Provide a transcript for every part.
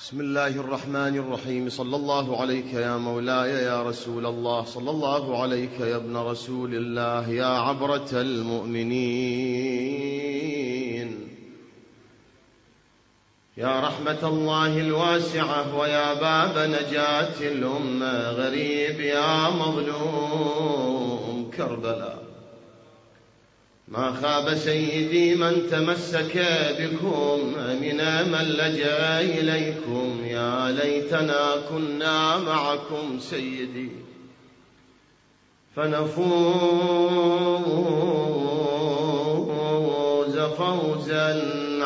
بسم الله الرحمن الرحيم. صلى الله عليك يا مولاي يا رسول الله، صلى الله عليك يا ابن رسول الله، يا عبرة المؤمنين، يا رحمة الله الواسعة، ويا باب نجاة الأمة، غريب يا مظلوم كربلاء. ما خاب سيدي من تمسك بكم، أمنا من لجأ إليكم، يا ليتنا كنا معكم سيدي فنفوز فوزا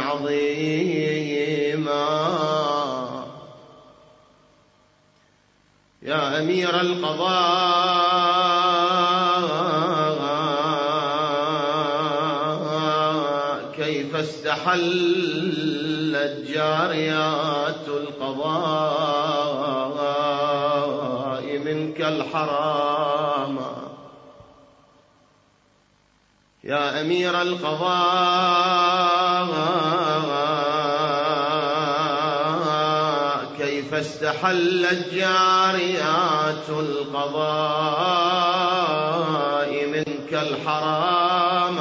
عظيما. يا أمير القضاء، كيف استحلت جاريات القضاء منك الحرام. يا أمير القضاء، كيف استحلت جاريات القضاء منك الحرام.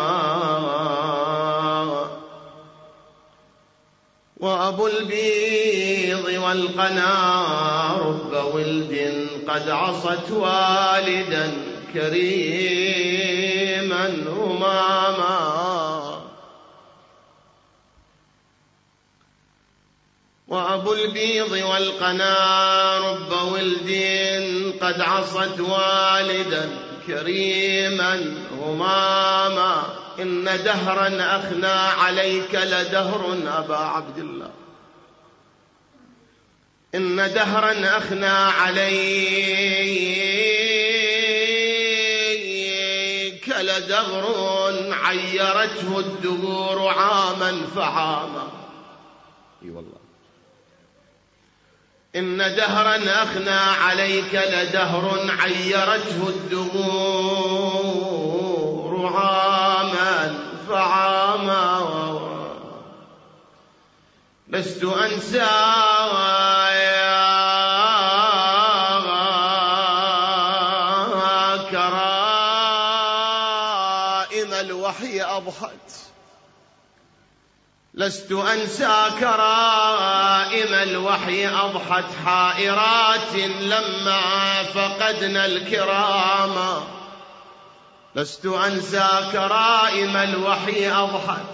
وأبو البيض والقنا رب ولد قد عصت والدا كريما هماما. وأبو البيض والقنا رب ولد قد عصت والدا كريما هماما. إن دهرا أخنى عليك لدهر أبا عبد الله، إن دهرا أخنى عليك لدهر عيرته الدهور عاما فعاما. اي والله. إن دهرا أخنى عليك لدهر عيرته الدهور عاما فعاما. لست أنسى كرائم الوحي أضحت، لست أنسى كرائم الوحي أضحت حائرات لما فقدنا الكرام. لست أنسى كرائم الوحي أضحت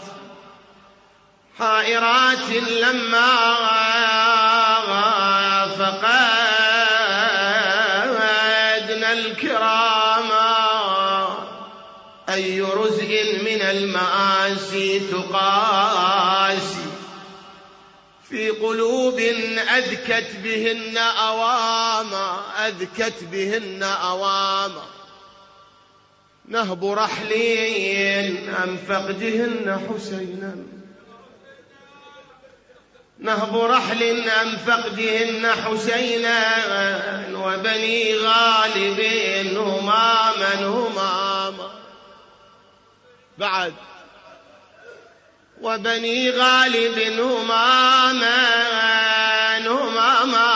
حائرات لما فقدنا الكرام. أي رزء من المآسي تقاسي في قلوب أذكت بهن أواما، أذكت بهن أواما. نهب رحلين أم فقدهن حسينا، نهب رحل أم فقدهن حسينا. وبني غالب هماما هماما بعد، وبني غالب هماما هماما.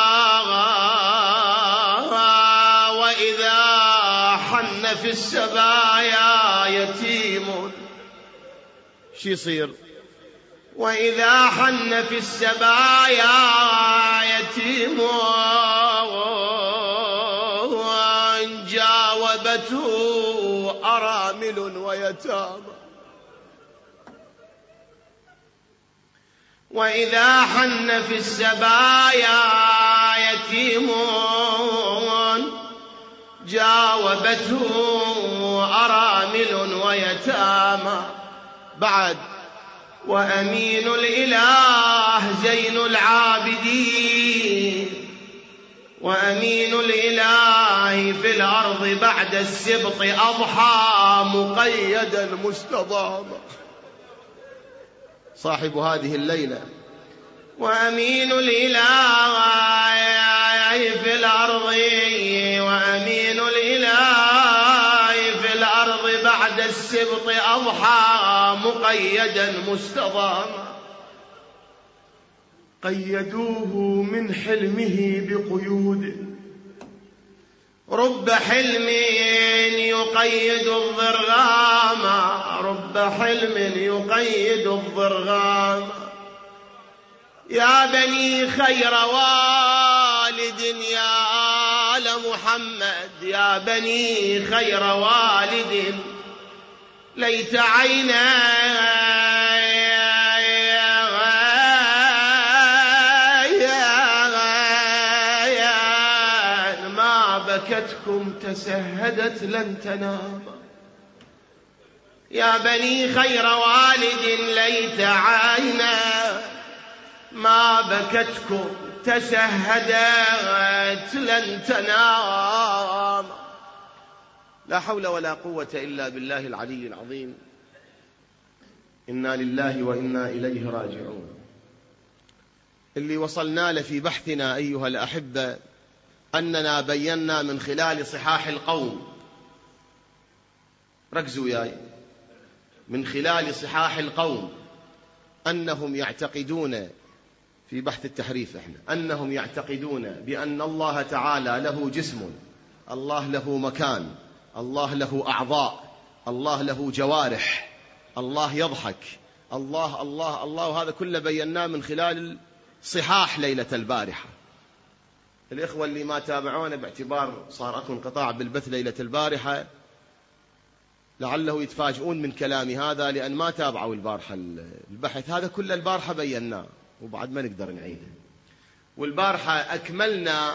وإذا حن في السبايا يتيم شي يصير؟ وإذا حن في السبايا يتيم جاوبته أرامل ويتامى. وإذا حن في السبايا يتيم جاوبته أرامل ويتامى بعد. وأمين الإله زين العابدين، وأمين الإله في الأرض بعد السبط أضحى مقيدا مستضاما. صاحب هذه الليلة. وأمين الإله في الأرض، وأمين الإله في الأرض بعد السبط أضحى مقيدا مستضاما. قيدوه من حلمه بقيود. رب حلم يقيد الضرغام، رب حلم يقيد الضرغام. يا بني خير والد يا آل محمد، يا بني خير والد ليت عيني ما بكتكم تسهدت لن تنام. يا بني خير والد ليت عيني ما بكتكم تشهدت لن تنام. لا حول ولا قوة إلا بالله العلي العظيم. إنا لله وإنا إليه راجعون. اللي وصلنا له في بحثنا أيها الأحبة أننا بينا من خلال صحاح القوم، ركزوا وياي، من خلال صحاح القوم أنهم يعتقدون في بحث التحريف أنهم يعتقدون بأن الله تعالى له جسم، الله له مكان، الله له أعضاء، الله له جوارح، الله يضحك، الله الله الله. وهذا كله بيناه من خلال صحاح ليلة البارحة. الإخوة اللي ما تابعونا باعتبار صار أكو انقطاع بالبث ليلة البارحة لعله يتفاجئون من كلامي هذا، لأن ما تابعوا البارحة البحث هذا كله. البارحة بيناه وبعد ما نقدر نعيده. والبارحة أكملنا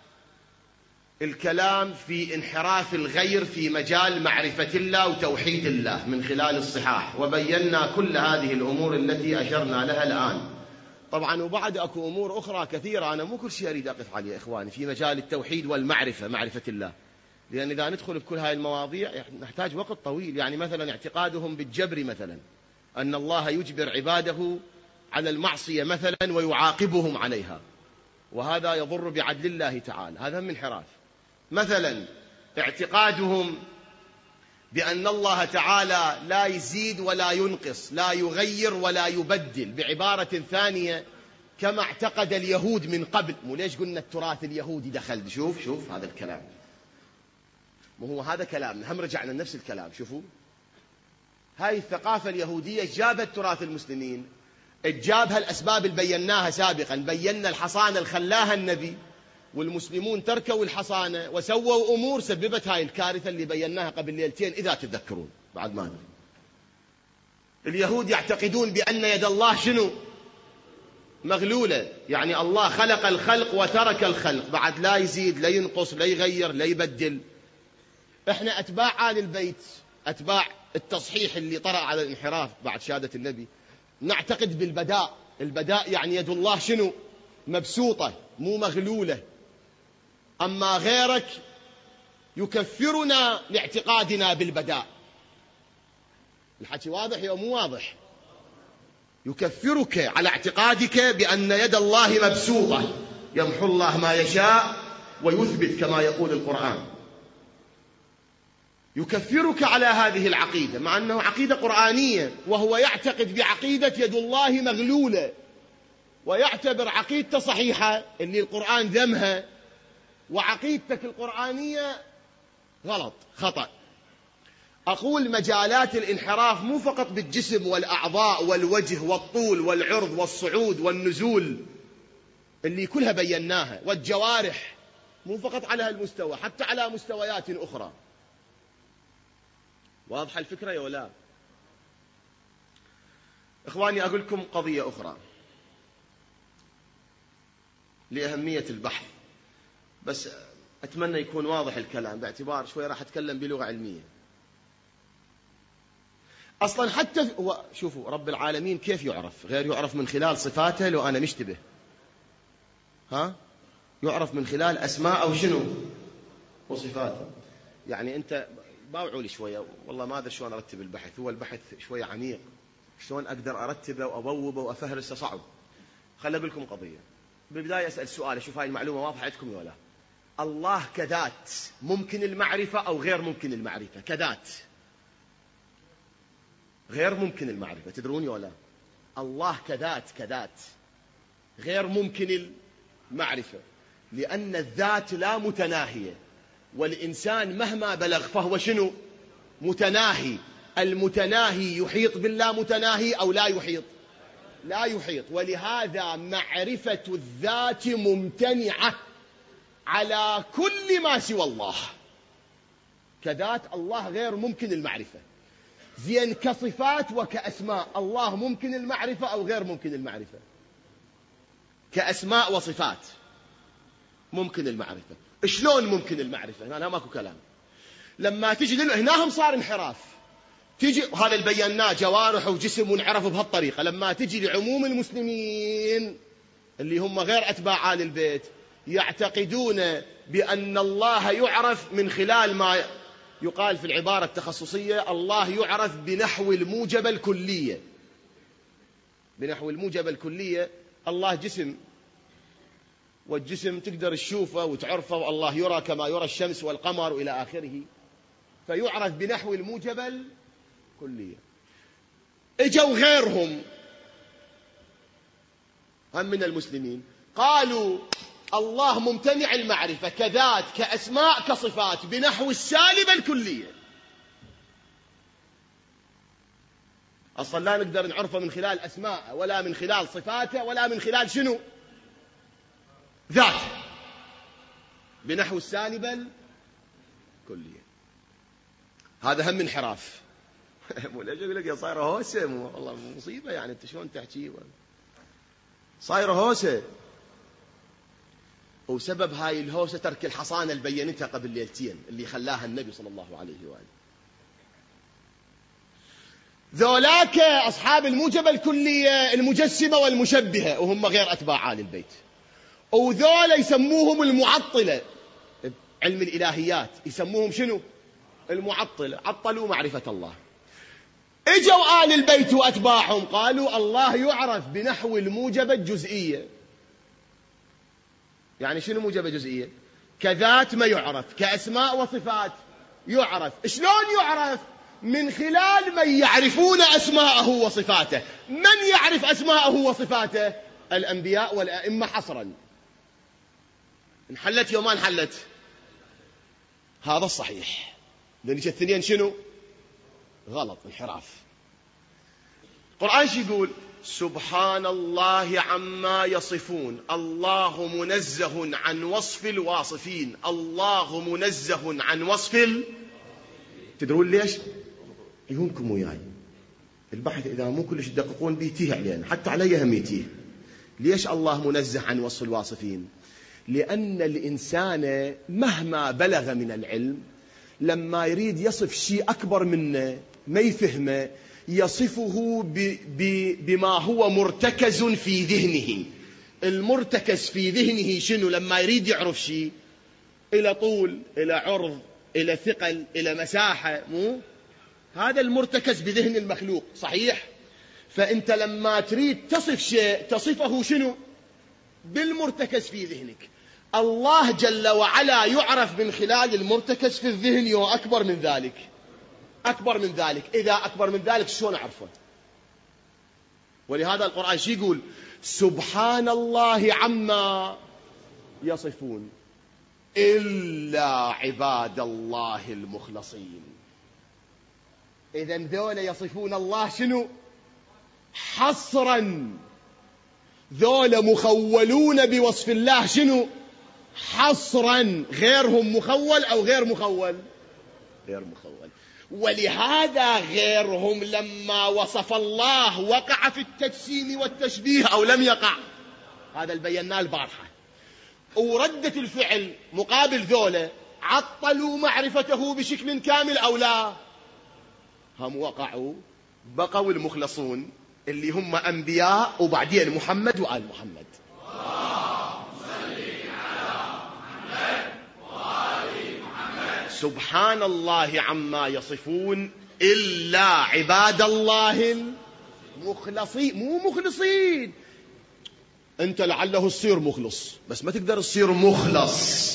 الكلام في انحراف الغير في مجال معرفة الله وتوحيد الله من خلال الصحاح، وبينا كل هذه الأمور التي أشرنا لها الآن. طبعا وبعد أكو أمور أخرى كثيرة أنا مو كل شيء أريد أقف عليه إخواني في مجال التوحيد والمعرفة، معرفة الله، لأن إذا ندخل بكل هاي المواضيع نحتاج وقت طويل. يعني مثلا اعتقادهم بالجبر، مثلا أن الله يجبر عباده على المعصية مثلا ويعاقبهم عليها، وهذا يضر بعدل الله تعالى، هذا من انحراف. مثلا اعتقادهم بأن الله تعالى لا يزيد ولا ينقص، لا يغير ولا يبدل. بعبارة ثانية كما اعتقد اليهود من قبل. مو ليش قلنا التراث اليهودي دخل؟ شوف هذا الكلام، مو هو هذا كلامنا، هم رجعنا نفس الكلام. شوفوا هاي الثقافة اليهودية جابت تراث المسلمين، جابها الأسباب اللي بيناها سابقا. بينا الحصانة اللي خلاها النبي، والمسلمون تركوا الحصانة وسووا أمور سببت هاي الكارثة اللي بيناها قبل ليلتين إذا تتذكرون. بعد ما اليهود يعتقدون بأن يد الله شنو؟ مغلولة، يعني الله خلق الخلق وترك الخلق، بعد لا يزيد لا ينقص لا يغير لا يبدل. احنا أتباع آل البيت، أتباع التصحيح اللي طرأ على الانحراف بعد شهادة النبي، نعتقد بالبداء. البداء يعني يد الله شنو؟ مبسوطة مو مغلولة. أما غيرك يكفرنا لاعتقادنا بالبداء. الحكي واضح يا مو واضح؟ يكفرك على اعتقادك بأن يد الله مبسوطة، يمحو الله ما يشاء ويثبت كما يقول القرآن. يكفرك على هذه العقيدة مع أنه عقيدة قرآنية، وهو يعتقد بعقيدة يد الله مغلولة، ويعتبر عقيدته صحيحة اللي القرآن ذمها، وعقيدتك القرآنية غلط خطأ. أقول مجالات الانحراف مو فقط بالجسم والأعضاء والوجه والطول والعرض والصعود والنزول اللي كلها بيناها، والجوارح، مو فقط على هالمستوى، حتى على مستويات أخرى. واضحة الفكرة يا ولا؟ إخواني أقول لكم قضية أخرى لأهمية البحث، بس أتمنى يكون واضح الكلام باعتبار شوي راح أتكلم بلغة علمية. أصلا حتى شوفوا رب العالمين كيف يعرف؟ غير يعرف من خلال صفاته، لو أنا مشتبه يعرف من خلال أسماء أو شنو وصفاته. يعني أنت باوعوا لي شوية، والله ما أدري شلون أرتب البحث، هو البحث شوية عميق، شلون أقدر أرتبه وأبوبه وأفهرسه صعب. خلي أقول لكم قضية. بالبداية أسأل سؤال، أشوف هاي المعلومة واضحة عندكم ولا؟ الله كذات ممكن المعرفة أو غير ممكن المعرفة؟ كذات غير ممكن المعرفة، تدروني ولا؟ الله كذات غير ممكن المعرفة، لأن الذات لا متناهية، والإنسان مهما بلغ فهو شنو؟ متناهي. المتناهي يحيط باللا متناهي أو لا يحيط؟ لا يحيط. ولهذا معرفة الذات ممتنعة على كل ما سوى الله. كذات الله غير ممكن المعرفة. زين كصفات وكأسماء الله ممكن المعرفة أو غير ممكن المعرفة؟ كأسماء وصفات ممكن المعرفة. شلون ممكن المعرفة؟ هنا ماكو كلام. لما تجي هنا هم صار انحراف. تجي هذا اللي بيناه جوارح وجسم ونعرف بهالطريقة. لما تجي لعموم المسلمين اللي هم غير أتباع آل البيت يعتقدون بأن الله يعرف من خلال ما يقال في العبارة التخصصية الله يعرف بنحو الموجبة الكلية. بنحو الموجبة الكلية الله جسم، والجسم تقدر تشوفه وتعرفه، والله يرى كما يرى الشمس والقمر إلى آخره، فيعرف بنحو الموجبة الكلية. اجوا غيرهم هم من المسلمين قالوا الله ممتنع المعرفة كذات كأسماء كصفات بنحو السالبة الكلية. أصلا لا نقدر نعرفه من خلال أسماء ولا من خلال صفاته ولا من خلال شنو؟ ذات، بنحو السالبة الكلية. هذا هم انحراف. مو ليش يقول لك يا صايره هوسه؟ والله مصيبة يعني. انت شلون تحكي صايره هوسه؟ وسبب هاي الهوسة ترك الحصانة اللي بينتها قبل ليلتين اللي خلاها النبي صلى الله عليه وآله. ذولاك أصحاب الموجبة الكلية المجسمة والمشبهة وهم غير أتباع آل البيت، وذولا يسموهم المعطلة. علم الإلهيات يسموهم شنو؟ المعطلة. عطلوا معرفة الله. اجوا آل البيت وأتباعهم قالوا الله يعرف بنحو الموجبة الجزئية. يعني شنو موجبة جزئية؟ كذات ما يعرف، كأسماء وصفات يعرف. شلون يعرف؟ من خلال من يعرفون أسماءه وصفاته. من يعرف أسماءه وصفاته؟ الأنبياء والأئمة حصرا. انحلت يوم ما انحلت؟ هذا الصحيح. لأن الثنين شنو؟ غلط، انحراف. القرآن شو يقول؟ سبحان الله عما يصفون. الله منزه عن وصف الواصفين. الله منزه عن وصف تدرون ليش؟ يهونكم وياي البحث إذا مو كلش تدققون بيتيه علينا، حتى علي هم يتيه. ليش الله منزه عن وصف الواصفين؟ لأن الإنسان مهما بلغ من العلم لما يريد يصف شيء أكبر منه ما يفهمه يصفه بما هو مرتكز في ذهنه. المرتكز في ذهنه شنو؟ لما يريد يعرف شيء إلى طول، إلى عرض، إلى ثقل، إلى مساحة، مو هذا المرتكز بذهن المخلوق، صحيح؟ فأنت لما تريد تصف شيء تصفه شنو؟ بالمرتكز في ذهنك. الله جل وعلا يعرف من خلال المرتكز في الذهن وأكبر من ذلك. أكبر من ذلك. إذا أكبر من ذلك شلون أعرفه؟ ولهذا القرآن شو يقول؟ سبحان الله عما يصفون إلا عباد الله المخلصين. إذن ذولا يصفون الله شنو؟ حصرا. ذولا مخولون بوصف الله شنو؟ حصرا. غيرهم مخول أو غير مخول؟ غير مخول. ولهذا غيرهم لما وصف الله وقع في التجسيم والتشبيه أو لم يقع. هذا اللي بيناه البارحة. وردة الفعل مقابل ذولا عطلوا معرفته بشكل كامل أو لا؟ هم وقعوا. بقوا المخلصون اللي هم أنبياء وبعدين محمد وآل محمد. سبحان الله عما يصفون إلا عباد الله المخلصين. مو مخلصين. أنت لعله تصير مخلص بس ما تقدر تصير مخلص.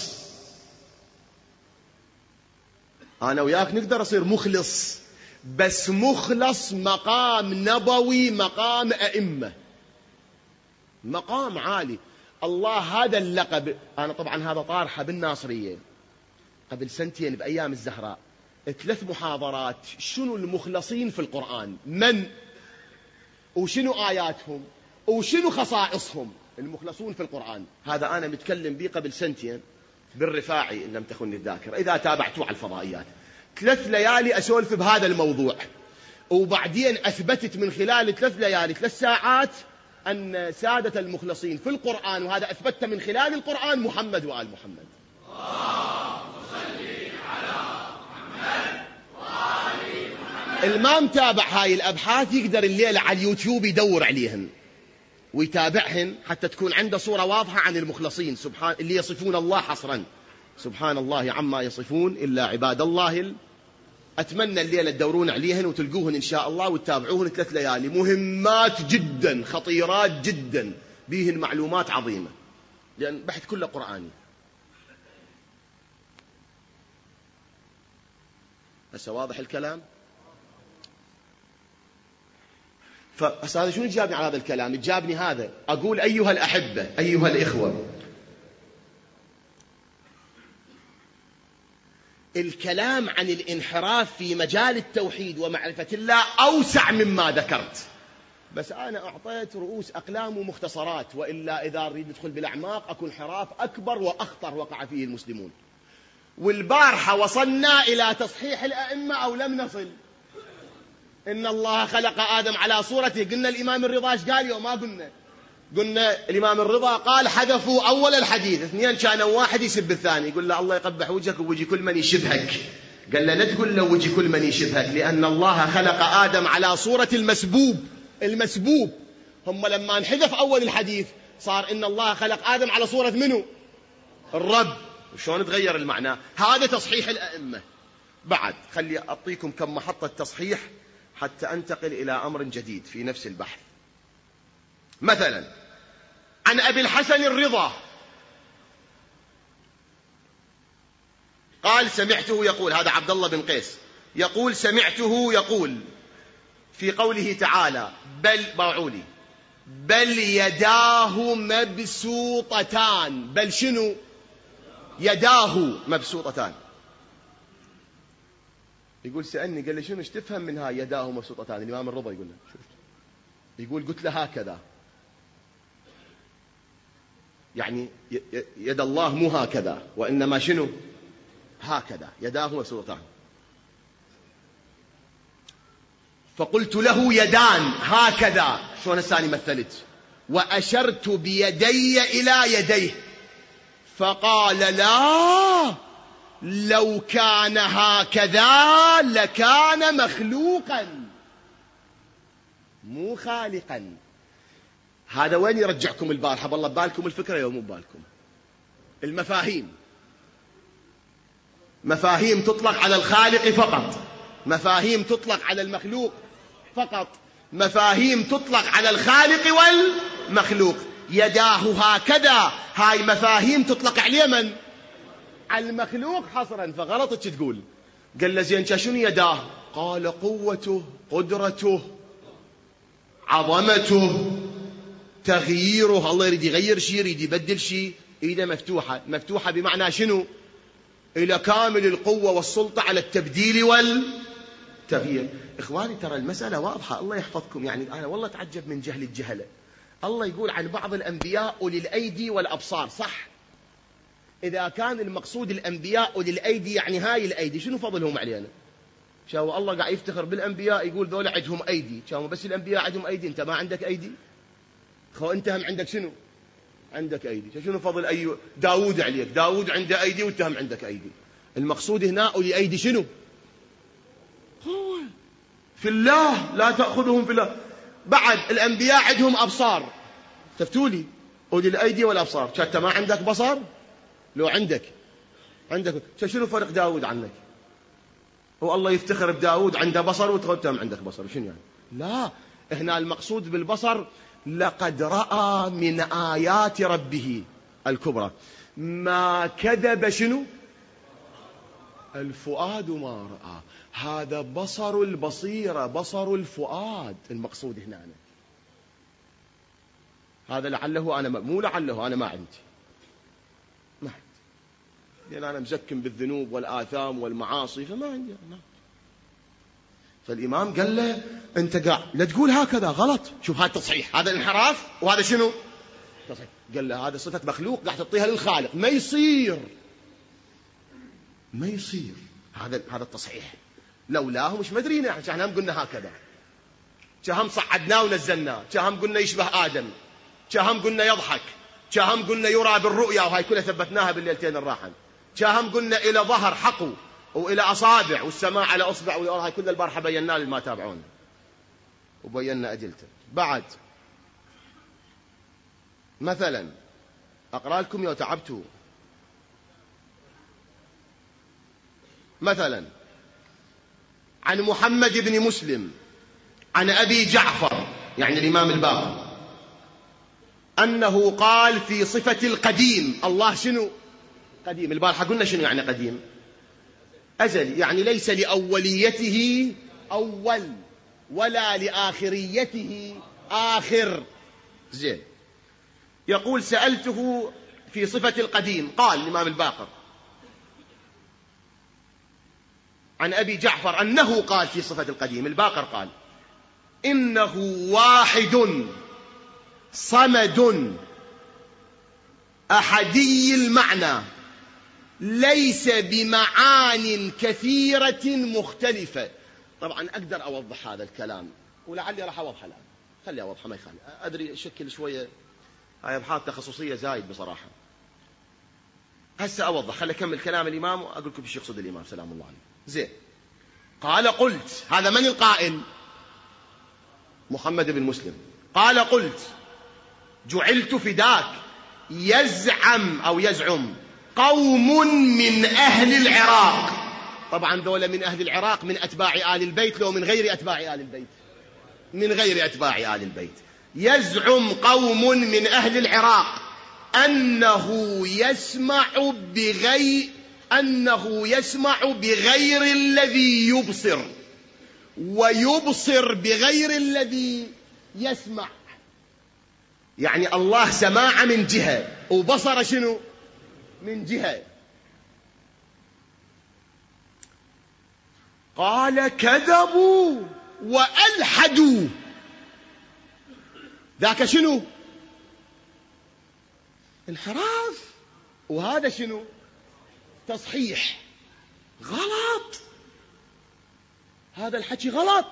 أنا وياك نقدر أصير مخلص، بس مخلص مقام نبوي، مقام أئمة. مقام عالي. الله هذا اللقب. أنا طبعا هذا طارحة بالناصرية قبل سنتين بأيام الزهراء 3 محاضرات. شنو المخلصين في القرآن؟ من وشنو آياتهم وشنو خصائصهم؟ المخلصون في القرآن هذا أنا متكلم به قبل سنتين بالرفاعي إن لم تخني الذاكرة، إذا تابعتوا على الفضائيات. 3 ليالي أسولف بهذا الموضوع، وبعدين أثبتت من خلال 3 ليالي 3 ساعات أن سادة المخلصين في القرآن، وهذا أثبت من خلال القرآن، محمد وآل محمد. اللهم صل على محمد وآل محمد. الما متابع هاي الأبحاث يقدر الليلة على اليوتيوب يدور عليهن ويتابعهن حتى تكون عنده صورة واضحة عن المخلصين سبحان اللي يصفون الله حصرا. سبحان الله عما يصفون إلا عباد الله. أتمنى الليلة تدورون عليهن وتلقوهن إن شاء الله وتتابعوهن 3 ليالي. مهمات جدا خطيرات جدا، بيهن معلومات عظيمة، لأن بحث كله قرآني. هسه واضح الكلام؟ فهذا شنو جابني على هذا الكلام؟ جابني هذا أقول أيها الأحبة أيها الإخوة، الكلام عن الانحراف في مجال التوحيد ومعرفة الله أوسع مما ذكرت، بس أنا أعطيت رؤوس أقلام ومختصرات، وإلا إذا أريد ندخل بالأعماق أكون انحراف أكبر وأخطر وقع فيه المسلمون. والبارحة وصلنا إلى تصحيح الأئمة أو لم نصل؟ إن الله خلق آدم على صورته، قلنا الإمام الرضا ايش قال يوم؟ ما قلنا الإمام الرضا قال حذفوا أول الحديث، 2 كانوا واحد يسب الثاني، يقول له الله يقبح وجهك ووجه كل من يشبهك. قال له لا تقول له وجه كل من يشبهك، لأن الله خلق آدم على صورة المسبوب. هم لما انحذف أول الحديث صار إن الله خلق آدم على صورة منه؟ الرب. وشون تغير المعنى؟ هذا تصحيح الأئمة. بعد خلي أعطيكم كم محطة تصحيح حتى أنتقل إلى أمر جديد في نفس البحث. مثلا عن أبي الحسن الرضا قال سمعته يقول، هذا عبد الله بن قيس يقول سمعته يقول في قوله تعالى بل يداه مبسوطتان. بل شنو؟ يداه مبسوطتان. يقول سألني قال لي شنو ايش تفهم من هاي يداه مبسوطتان؟ الإمام الرضا يقول له شفت؟ يقول قلت له هكذا، يعني يد الله مو هكذا وإنما شنو؟ هكذا، يداه مبسوطتان. فقلت له يدان هكذا، شلون الثاني مثلت؟ وأشرت بيدي إلى يديه، فقال لا، لو كان هكذا لكان مخلوقا مو خالقا. هذا وين يرجعكم البارحة؟ والله ببالكم الفكرة يوم مو ببالكم. مفاهيم تطلق على الخالق فقط، مفاهيم تطلق على المخلوق فقط، مفاهيم تطلق على الخالق والمخلوق. يداه هكذا، هاي مفاهيم تطلق على من؟ على المخلوق حصرا. فغلطت تقول. قال له زين شنو يداه؟ قال قوته، قدرته، عظمته، تغييره. الله يريد يغير شيء، يريد يبدل شيء، ايده مفتوحة بمعنى شنو؟ إلى كامل القوة والسلطة على التبديل والتغيير. إخواني ترى المسألة واضحة، الله يحفظكم. يعني أنا والله تعجب من جهل الجهلة. الله يقول عن بعض الأنبياء أولي الأيدي والأبصار، صح؟ إذا كان المقصود الأنبياء أولي الأيدي، يعني هاي الأيدي شنو فضلهم علينا؟ شاو الله قاعد يفتخر بالأنبياء، يقول ذولا عندهم أيدي. شاو بس الأنبياء عندهم أيدي، أنت ما عندك أيدي؟ خو أنت هم عندك شنو؟ عندك أيدي. شنو فضل داود عليك؟ داود عنده أيدي وأنت هم عندك أيدي. المقصود هنا أولي أيدي شنو؟ في الله، لا تأخذهم في الله. بعد الأنبياء عندهم أبصار، تفتولي أولي الأيدي والأبصار. أنت ما عندك بصر؟ لو عندك شنو فرق داود عنك؟ هو الله يفتخر بداود عنده بصر وأنت هم عندك بصر، شنو يعني؟ لا، هنا المقصود بالبصر لقد رأى من آيات ربه الكبرى ما كذب شنو؟ الفؤاد ما رأى. هذا بصر البصيرة، بصر الفؤاد المقصود هنا. هذا لعله أنا مو لعله أنا ما عندي لأن أنا مزكم بالذنوب والآثام والمعاصي فما عندي أنا. فالإمام قال له أنت قاعد لا تقول هكذا غلط. شوف هذا تصحيح، هذا انحراف، وهذا شنو تصحيح. قال له هذا صفة مخلوق قاعد تعطيها للخالق، ما يصير هذا التصحيح. لولاه مش مدرينا احنا هم قلنا هكذا، هم صعدناه ونزلناه، هم قلنا يشبه آدم، هم قلنا يضحك، هم قلنا يرى بالرؤيا، وهاي كلها ثبتناها بالليلتين الراحن. هم قلنا إلى ظهر حقه وإلى أصابع والسماع على أصبع، وهاي كل البارحة بيناه لما تابعون وبينا أدلته. بعد مثلا أقرأ لكم يا تعبتوا، مثلا عن محمد بن مسلم عن أبي جعفر يعني الإمام الباقر أنه قال في صفة القديم. الله شنو قديم؟ البارحة قلنا شنو يعني قديم؟ أزلي، يعني ليس لأوليته أول ولا لآخريته آخر. زين. يقول سألته في صفة القديم، قال الإمام الباقر عن أبي جعفر أنه قال في صفة القديم. الباقر قال إنه واحد صمد أحدي المعنى ليس بمعان كثيرة مختلفة. طبعا أقدر أوضح هذا الكلام ولعلي راح أوضحه الآن، خلي أوضحه ما يخالف. أدري شكل شوية هاي أبحاث تخصصية زايد بصراحة. هسه أوضح، خلي أكمل كلام الإمام وأقول لكم ايش يقصد الإمام سلام الله عليه. زين. قال قلت، هذا من القائل؟ محمد بن مسلم. قال قلت جعلت فداك يزعم أو يزعم قوم من أهل العراق. طبعا ذولا من أهل العراق من أتباع آل البيت لو من غير أتباع آل البيت؟ من غير أتباع آل البيت. يزعم قوم من أهل العراق أنه يسمع بغير الذي يبصر ويبصر بغير الذي يسمع. يعني الله سماع من جهة وبصر شنو من جهة. قال كذبوا وألحدوا. ذاك شنو انحراف، وهذا شنو تصحيح. غلط، هذا الحكي غلط.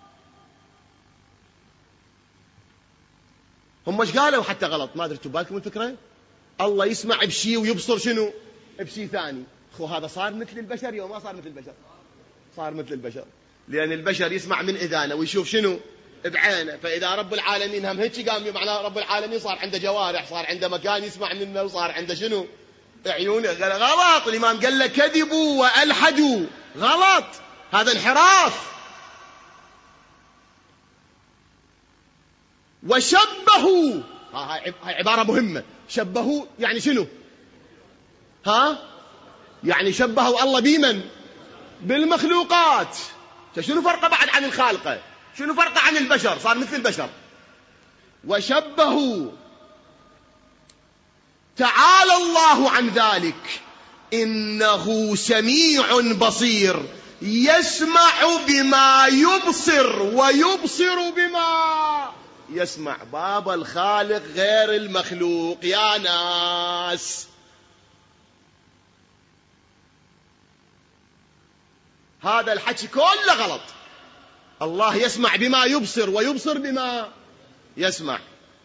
هم ايش قالوا حتى غلط؟ ما ادري تبالكم الفكره. الله يسمع بشيء ويبصر شنو بشيء ثاني. خو هذا صار مثل البشر يوم ما صار مثل البشر؟ صار مثل البشر، لان البشر يسمع من اذانه ويشوف شنو بعينه. فاذا رب العالمين هم هيك قام معناه رب العالمين صار عنده جوارح، صار عنده مكان يسمع منه، وصار عنده شنو عيون. غلط. الامام قال له كذبوا والحدوا. غلط، هذا انحراف. وشبهوا، هاي عبارة مهمة. شبهوا يعني شنو؟ يعني شبهوا الله بمن؟ بالمخلوقات. شنو فرقه بعد عن الخالقة؟ شنو فرقه عن البشر؟ صار مثل البشر. وشبهوا. تعالى الله عن ذلك، إنه سميع بصير يسمع بما يبصر ويبصر بما يسمع. باب الخالق غير المخلوق يا ناس. هذا الحكي كله غلط. الله يسمع بما يبصر ويبصر بما يسمع.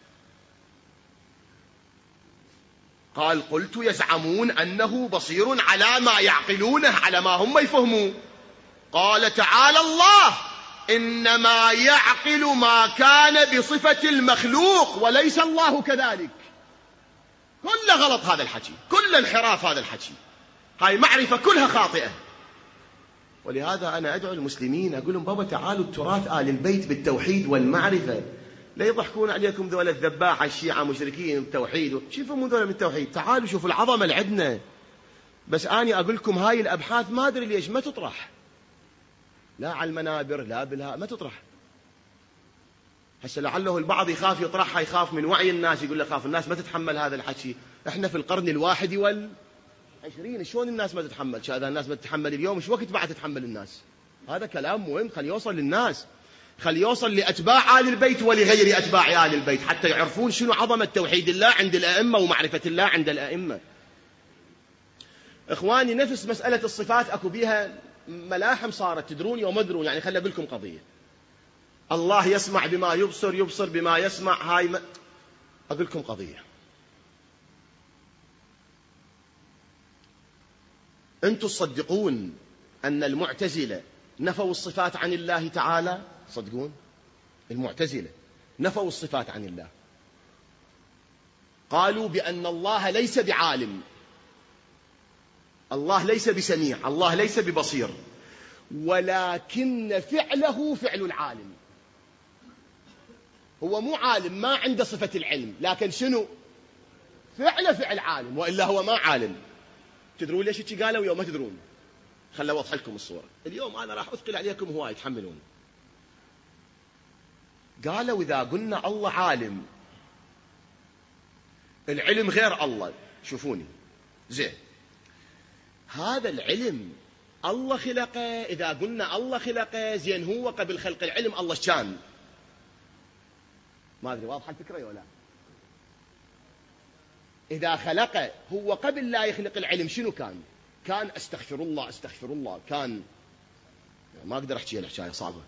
قال قلت يزعمون أنه بصير على ما يعقلونه، على ما هم يفهمون. قال تعالى الله إنما يعقل ما كان بصفة المخلوق وليس الله كذلك. كله غلط هذا الحكي، كله انحراف هذا الحكي. هاي معرفة كلها خاطئة. ولهذا أنا أدعو المسلمين أقول لهم بابا تعالوا التراث آل البيت بالتوحيد والمعرفة. لا يضحكون عليكم ذولا الذباحة الشيعة مشركين بالتوحيد. شوفوا من ذولا من التوحيد، تعالوا شوفوا العظمة اللي عندنا. بس أنا أقول لكم هاي الأبحاث ما أدري ليش ما تطرح، لا على المنابر لا بالها، ما تطرح. هسه لعله البعض يخاف يطرحها، يخاف من وعي الناس، يقول لك خاف الناس ما تتحمل هذا الحكي. احنا في القرن 21، شلون الناس ما تتحمل؟ اذا الناس ما تتحمل اليوم، ايش وقت بعد تتحمل الناس؟ هذا كلام مهم، خلي يوصل للناس، خلي يوصل لأتباع آل البيت ولغير أتباع آل البيت، حتى يعرفون شنو عظمة توحيد الله عند الأئمة ومعرفة الله عند الأئمة. إخواني، نفس مسألة الصفات أكو بيها ملاحم صارت، تدرون يوم تدرون. يعني خلي أقول لكم قضية، الله يسمع بما يبصر، يبصر بما يسمع. أقول لكم قضية، أنتم تصدقون أن المعتزلة نفوا الصفات عن الله تعالى؟ صدقون؟ المعتزلة نفوا الصفات عن الله، قالوا بأن الله ليس بعالم، الله ليس بسميع، الله ليس ببصير، ولكن فعله فعل العالم. هو مو عالم، ما عنده صفة العلم، لكن شنو؟ فعله فعل عالم، وإلا هو ما عالم. تدرون ليش هيك قالوا؟ يوم ما تدرون، خلوا أوضح لكم الصورة. اليوم أنا راح أثقل عليكم هواي تحملون. قالوا إذا قلنا الله عالم، العلم غير الله. شوفوني زين، هذا العلم الله خلقه. إذا قلنا الله خلقه، زين هو قبل خلق العلم الله كان؟ ما أدري واضحة الفكرة ولا لا؟ إذا خلقه هو قبل لا يخلق العلم شنو كان؟ كان أستغفر الله أستغفر الله، كان ما أقدر أحكي الحكاية صعبة.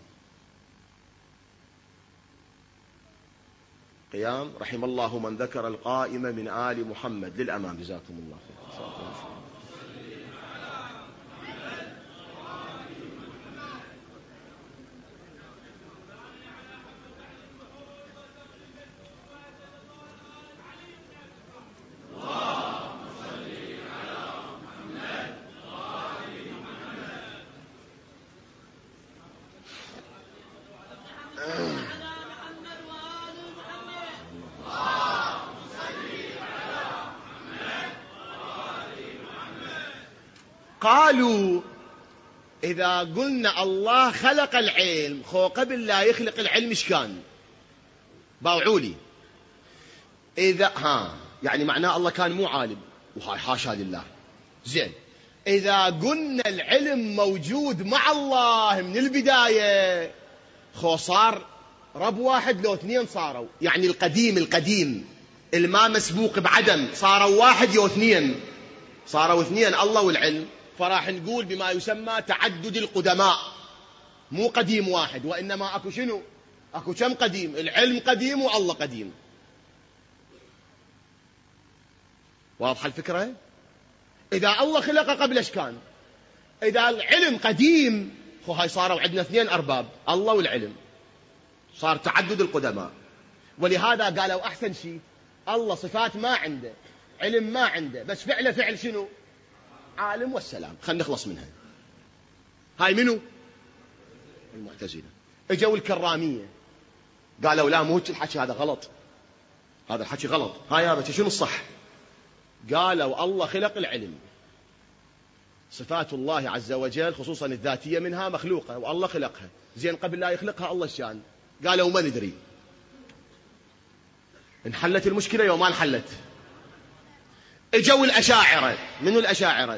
قيام رحم الله من ذكر القائمة من آل محمد. للأمام جزاكم الله خير. قالوا إذا قلنا الله خلق العلم، خو قبل لا يخلق العلم إيش كان؟ باوعوا لي. إذا يعني معناه الله كان مو عالم، وهاي حاشا لله. زين، إذا قلنا العلم موجود مع الله من البداية، خو صار رب واحد لو اثنين صاروا، يعني القديم الما مسبوق بعدم، صاروا واحد يو اثنين، صاروا اثنين الله والعلم. فراح نقول بما يسمى تعدد القدماء، مو قديم واحد، وإنما أكو شنو؟ أكو كم قديم؟ العلم قديم والله قديم. واضحة الفكرة؟ إذا الله خلق قبل إيش كان؟ إذا العلم قديم، هاي صاروا عندنا اثنين أرباب، الله والعلم، صار تعدد القدماء. ولهذا قالوا أحسن شيء، الله صفات ما عنده، علم ما عنده، بس فعله فعل شنو؟ عالم. والسلام، خلينا نخلص منها. هاي منو؟ المعتزلة. اجوا الكرامية قالوا لا، مو الحكي هذا غلط، هذا الحكي غلط. هاي يا بچي شنو الصح؟ قالوا الله خلق العلم، صفات الله عز وجل خصوصا الذاتية منها مخلوقة، والله خلقها. زين قبل لا يخلقها الله الشان؟ قالوا ما ندري. انحلت المشكلة يوم ما انحلت. اجوا الأشاعرة. منو الأشاعرة؟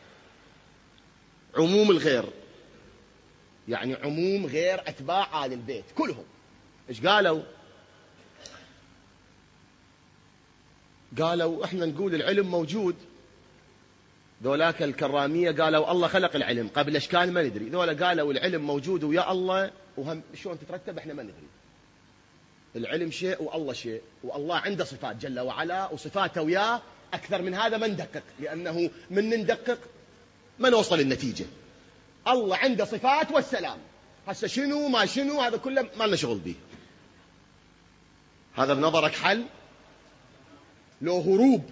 عموم الغير، يعني عموم غير أتباع آل البيت كلهم. ايش قالوا؟ قالوا احنا نقول العلم موجود. ذولاك الكرامية قالوا الله خلق العلم، قبل ايش كان ما ندري. ذولا قالوا العلم موجود ويا الله، وهم شلون تترتب احنا ما ندري. العلم شيء والله شيء، والله عنده صفات جل وعلا، وصفاته وياه أكثر من هذا ما ندقق، لأنه من ندقق ما نوصل النتيجة. الله عنده صفات والسلام. هسه شنو ما شنو هذا كله ما لنا شغل به. هذا بنظرك حل؟ لو هروب.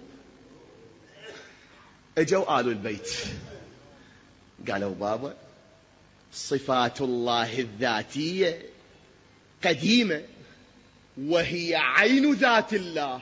اجوا آل البيت قالوا بابا صفات الله الذاتية قديمة وهي عين ذات الله.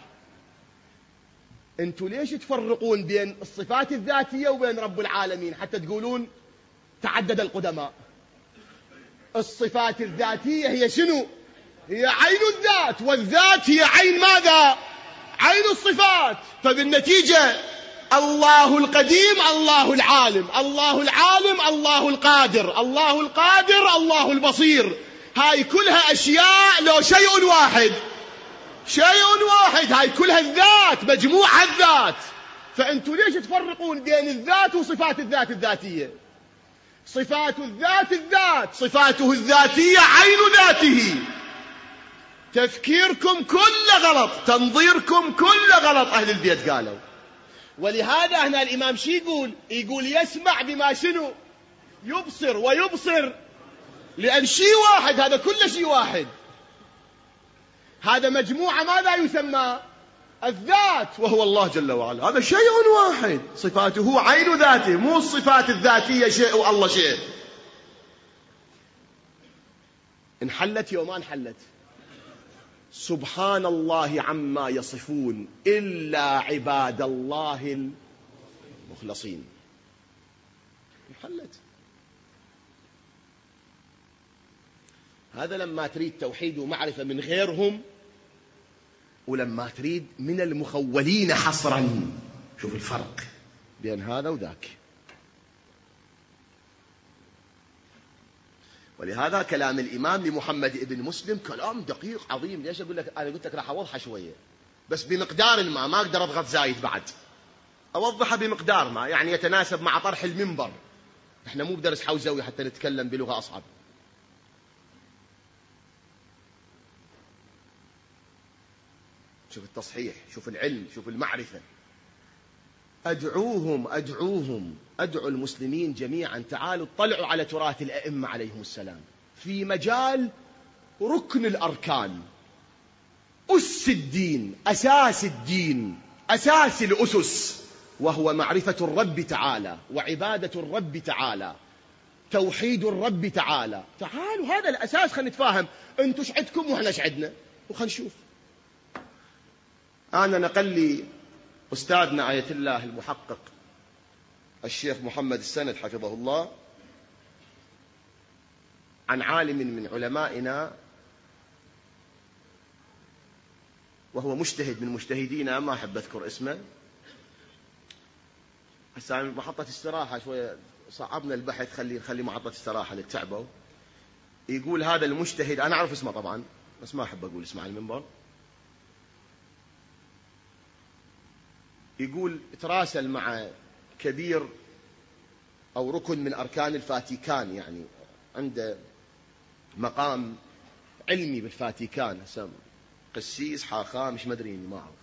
انتوا ليش تفرقون بين الصفات الذاتية وبين رب العالمين حتى تقولون تعدد القدماء؟ الصفات الذاتية هي شنو؟ هي عين الذات، والذات هي عين ماذا؟ عين الصفات. فبالنتيجة الله القديم، الله العالم، الله العالم، الله القادر، الله القادر، الله البصير. هاي كلها أشياء لو شيء واحد، شيء واحد، هاي كلها الذات، مجموعة الذات. فأنتوا ليش تفرقون بين الذات وصفات الذات الذاتية؟ صفات الذات الذات، صفاته الذاتية عين ذاته. تفكيركم كله غلط، تنظيركم كله غلط، أهل البيت قالوا. ولهذا هنا الإمام شي يقول يسمع بما شنو؟ يبصر ويبصر، لأن شيء واحد، هذا كله شيء واحد. هذا مجموعة ماذا يسمى؟ الذات، وهو الله جل وعلا. هذا شيء واحد، صفاته عين ذاته، مو الصفات الذاتية شيء والله شيء. انحلت يوم ما انحلت؟ سبحان الله عما يصفون إلا عباد الله المخلصين. انحلت. هذا لما تريد توحيد ومعرفة من غيرهم، ولما تريد من المخولين حصرا. شوف الفرق بين هذا وذاك. ولهذا كلام الإمام لمحمد ابن مسلم كلام دقيق عظيم. ليش أقول لك؟ أنا قلت لك راح أوضحه شوية بس بمقدار ما أقدر أضغط زايد بعد. أوضحه بمقدار ما يعني يتناسب مع طرح المنبر. إحنا مو بدرس حوزوي حتى نتكلم بلغة أصعب. شوف التصحيح، شوف العلم، شوف المعرفة. أدعو المسلمين جميعا، تعالوا اطلعوا على تراث الأئمة عليهم السلام في مجال ركن الأركان، أس الدين، أساس الدين، أساس الأسس، وهو معرفة الرب تعالى وعبادة الرب تعالى، توحيد الرب تعالى. تعالوا هذا الأساس، خلينا نتفاهم. أنتوا ايش عندكم وإحنا ايش عندنا، وخلينا نشوف. أنا نقل لي أستاذنا آية الله المحقق الشيخ محمد السند حفظه الله عن عالم من علمائنا، وهو مجتهد من مجتهدينا، ما أحب أذكر اسمه. هسه محطة استراحة شوية صعبنا البحث، خلي محطة استراحة للتعبوا. يقول هذا المجتهد، أنا أعرف اسمه طبعا بس ما أحب أقول اسمه على المنبر. يقول تراسل مع كبير أو ركن من أركان الفاتيكان، يعني عنده مقام علمي بالفاتيكان، قسيس حاخام مش مدري ما أعرف.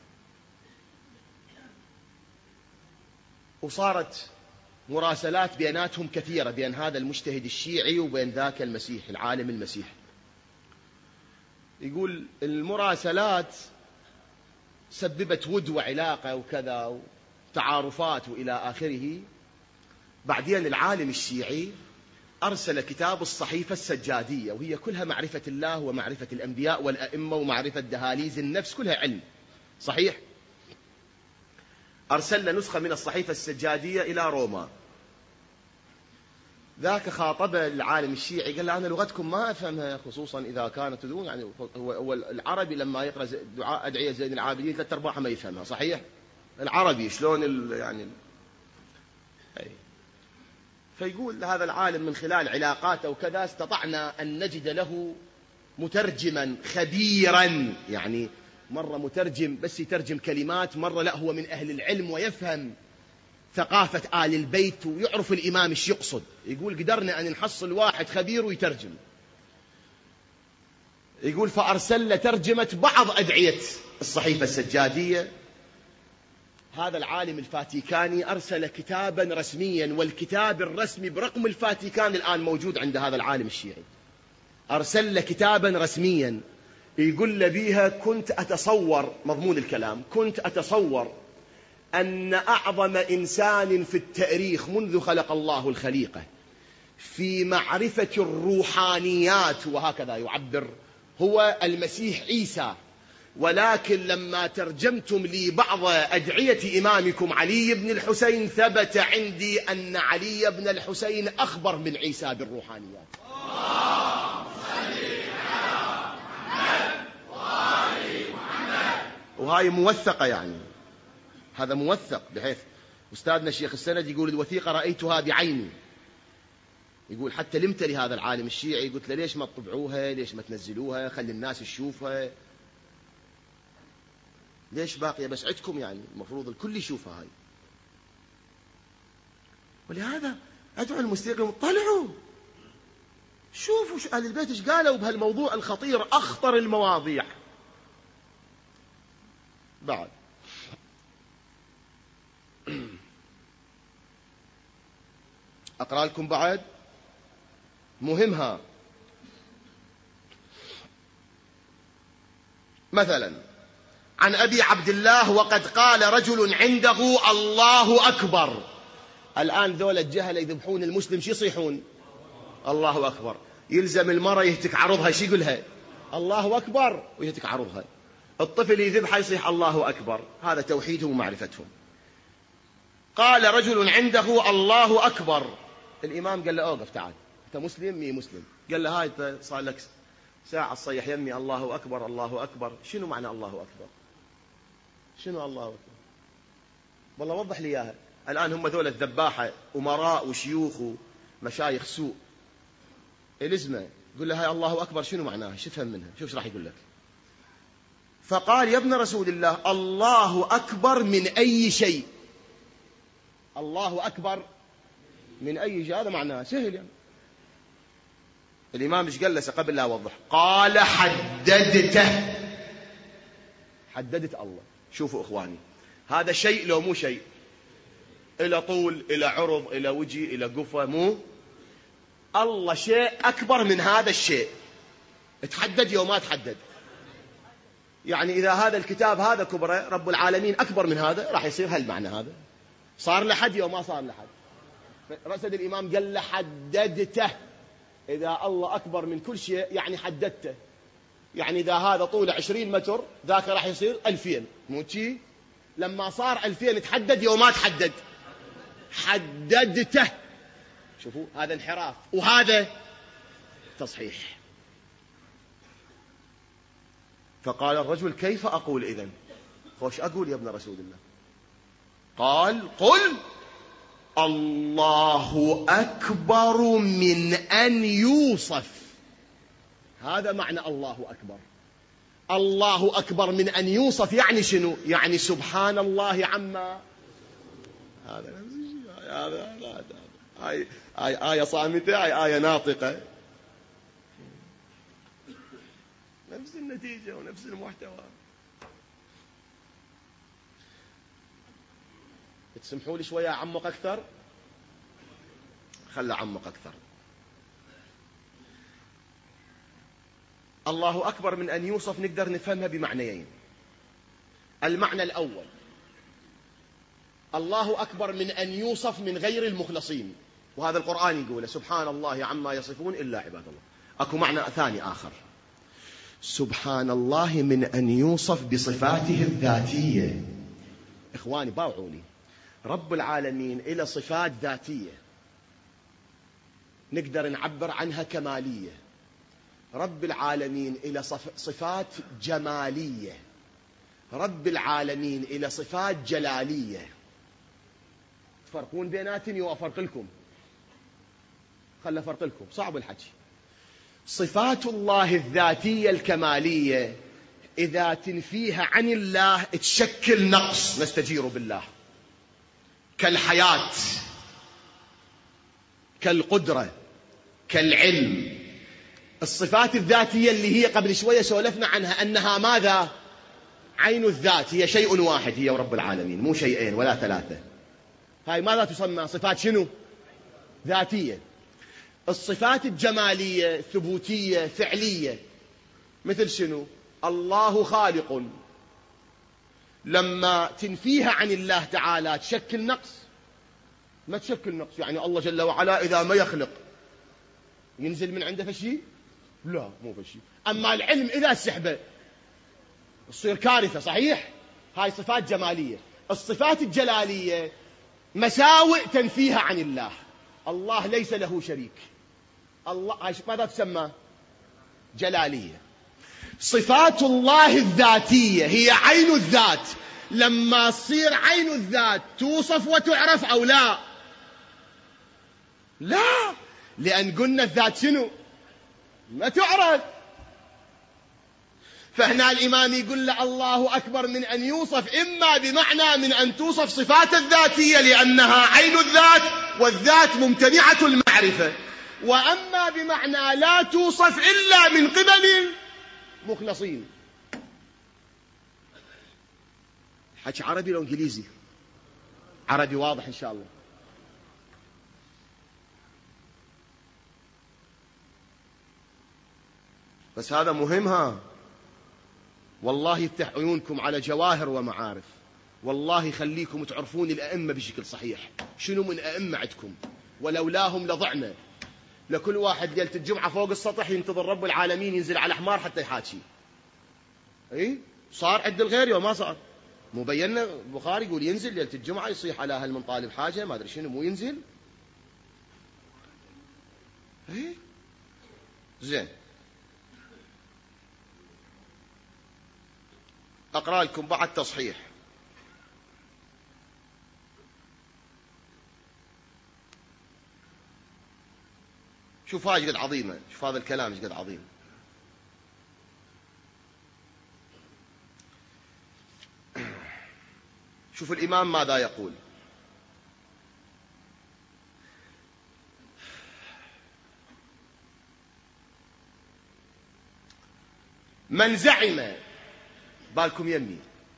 وصارت مراسلات بيناتهم كثيرة، بين هذا المجتهد الشيعي وبين ذاك المسيحي العالم المسيحي. يقول المراسلات سببت ود وعلاقة وكذا وتعارفات وإلى آخره. بعدين العالم الشيعي أرسل كتاب الصحيفة السجادية، وهي كلها معرفة الله ومعرفة الأنبياء والأئمة ومعرفة دهاليز النفس، كلها علم صحيح. أرسل نسخة من الصحيفة السجادية إلى روما. ذاك خاطب العالم الشيعي قال له أنا لغتكم ما أفهمها، خصوصا إذا كانت تدون يعني هو العربي لما يقرأ دعاء أدعية زين العابدين 3/4 ما يفهمها صحيح. العربي شلون يعني فيقول هذا العالم من خلال علاقاته وكذا استطعنا أن نجد له مترجما خبيرا، يعني مرة مترجم بس يترجم كلمات، مرة لا هو من أهل العلم ويفهم ثقافة آل البيت ويعرف الإمام ايش يقصد. يقول قدرنا أن نحصل واحد خبير ويترجم. يقول فأرسل ترجمة بعض أدعية الصحيفة السجادية. هذا العالم الفاتيكاني أرسل كتابا رسميا، والكتاب الرسمي برقم الفاتيكان الآن موجود عند هذا العالم الشيعي. أرسل كتابا رسميا يقول له بيها كنت أتصور، مضمون الكلام، كنت أتصور أن أعظم إنسان في التاريخ منذ خلق الله الخليقة في معرفة الروحانيات، وهكذا يعبر، هو المسيح عيسى. ولكن لما ترجمتم لي بعض أدعية إمامكم علي بن الحسين ثبت عندي أن علي بن الحسين أخبر من عيسى بالروحانيات. وهاي موثقة يعني، هذا موثق، بحيث أستاذنا الشيخ السند يقول الوثيقة رأيتها بعيني، يقول حتى لمت لهذا العالم الشيعي قلت له ليش ما تطبعوها، ليش ما تنزلوها، خلي الناس تشوفها، ليش باقية بس عندكم، يعني المفروض الكل يشوفها هاي. ولهذا أدعو المستيقظين طلعوا شوفوا أهل البيت ايش قالوا بهالموضوع الخطير، أخطر المواضيع. بعد أقرأ لكم بعد مهمها. مثلا عن أبي عبد الله وقد قال رجل عنده الله أكبر. الآن ذول الجهلة يذبحون المسلم شو يصيحون؟ الله أكبر. يلزم المرأة يهتك عرضها شو يقولها؟ الله أكبر، ويهتك عرضها. الطفل يذبح يصيح الله أكبر. هذا توحيدهم ومعرفتهم. قال رجل عنده الله أكبر. الإمام قال له أوقف تعال، أنت مسلم؟ مي مسلم. قال له هاي صار لك ساعة تصيح يمي الله أكبر الله أكبر. شنو معنى الله أكبر؟ شنو الله أكبر؟ والله وضح لي إياها. الآن هم ذول الذباحة أمراء وشيوخ ومشايخ سوء، الزمه قل له هاي الله أكبر شنو معناها؟ شو تفهم منها؟ شوف راح يقول لك. فقال يا ابن رسول الله الله أكبر من أي شيء. الله أكبر من أي شيء، هذا معناها سهل يعني. الإمام ايش قال له قبل لا أوضح؟ قال حددته، حددت الله. شوفوا إخواني، هذا شيء لو مو شيء، إلى طول إلى عرض إلى وجه إلى قفة، مو الله شيء أكبر من هذا الشيء. تحدد يوم ما تحدد. يعني إذا هذا الكتاب هذا كبره، رب العالمين أكبر من هذا، راح يصير هالمعنى هذا. صار لحد يوم ما صار لحد. رسد الإمام قال له حددته. إذا الله أكبر من كل شيء يعني حددته. يعني إذا هذا طوله 20 متر ذاك راح يصير 2000، مو شي؟ لما صار 2000 تحدد يوم ما تحدد؟ حددته. شوفوا هذا انحراف وهذا تصحيح. فقال الرجل كيف أقول إذن؟ خوش أقول يا ابن رسول الله؟ قال قل الله أكبر من أن يوصف. هذا معنى الله أكبر. الله أكبر من أن يوصف يعني شنو؟ يعني سبحان الله عما. هذا نفس الشيء. هذا هاي آية صامتة، هاي آية ناطقة. نفس النتيجة ونفس المحتوى. تسمحوا لي شوية أعمق أكثر؟ خلى أعمق أكثر. الله أكبر من أن يوصف نقدر نفهمها بمعنيين. المعنى الأول الله أكبر من أن يوصف من غير المخلصين، وهذا القرآن يقول سبحان الله عما يصفون إلا عباد الله. أكو معنى ثاني آخر، سبحان الله من أن يوصف بصفاته الذاتية. إخواني باوعوا لي، رب العالمين إلى صفات ذاتية نقدر نعبر عنها كمالية. رب العالمين إلى صفات جمالية. رب العالمين إلى صفات جلالية. تفرقون بيناتني وأفرق لكم؟ خلنا أفرق لكم، صعب الحكي. صفات الله الذاتية الكمالية إذا تنفيها عن الله تشكل نقص نستجير بالله، كالحياة، كالقدرة، كالعلم. الصفات الذاتية اللي هي قبل شوية سولفنا عنها أنها ماذا؟ عين الذات، هي شيء واحد، هي رب العالمين، مو شيئين ولا ثلاثة. هاي ماذا تسمى؟ صفات شنو؟ ذاتية. الصفات الجمالية ثبوتية فعلية، مثل شنو؟ الله خالق، لما تنفيها عن الله تعالى تشكل نقص؟ ما تشكل نقص. يعني الله جل وعلا إذا ما يخلق ينزل من عنده فشي؟ لا مو فشي. أما العلم إذا سحبه تصير كارثة، صحيح؟ هاي صفات جمالية. الصفات الجلالية مساوئ تنفيها عن الله. الله ليس له شريك. الله هاي ماذا تسمى؟ جلالية. صفات الله الذاتية هي عين الذات، لما تصير عين الذات توصف وتعرف أو لا؟ لا، لأن قلنا الذات شنو؟ ما تعرف. فهنا الإمام يقول له الله أكبر من أن يوصف إما بمعنى من أن توصف صفات الذاتية لأنها عين الذات والذات ممتنعة المعرفة، وأما بمعنى لا توصف إلا من قبل المخلصين. حكي عربي لو إنجليزي؟ عربي واضح إن شاء الله. بس هذا مهم، والله يفتح عيونكم على جواهر ومعارف، والله يخليكم تعرفون الأئمة بشكل صحيح. شنو من أئمة عندكم؟ ولولاهم لضعنا. لكل واحد ليلة الجمعة فوق السطح ينتظر رب العالمين ينزل على حمار حتى يحاكي. صار عند الغير وما صار؟ مو بينا البخاري يقول ينزل ليلة الجمعة يصيح على أهل من طالب حاجة ما أدري شنو، مو ينزل؟ زين، أقرأ لكم بعد تصحيح. شوف هاي قد عظيمة، شوف هذا الكلام قد عظيم. شوف الإمام ماذا يقول. من زعم، بالكم يمي،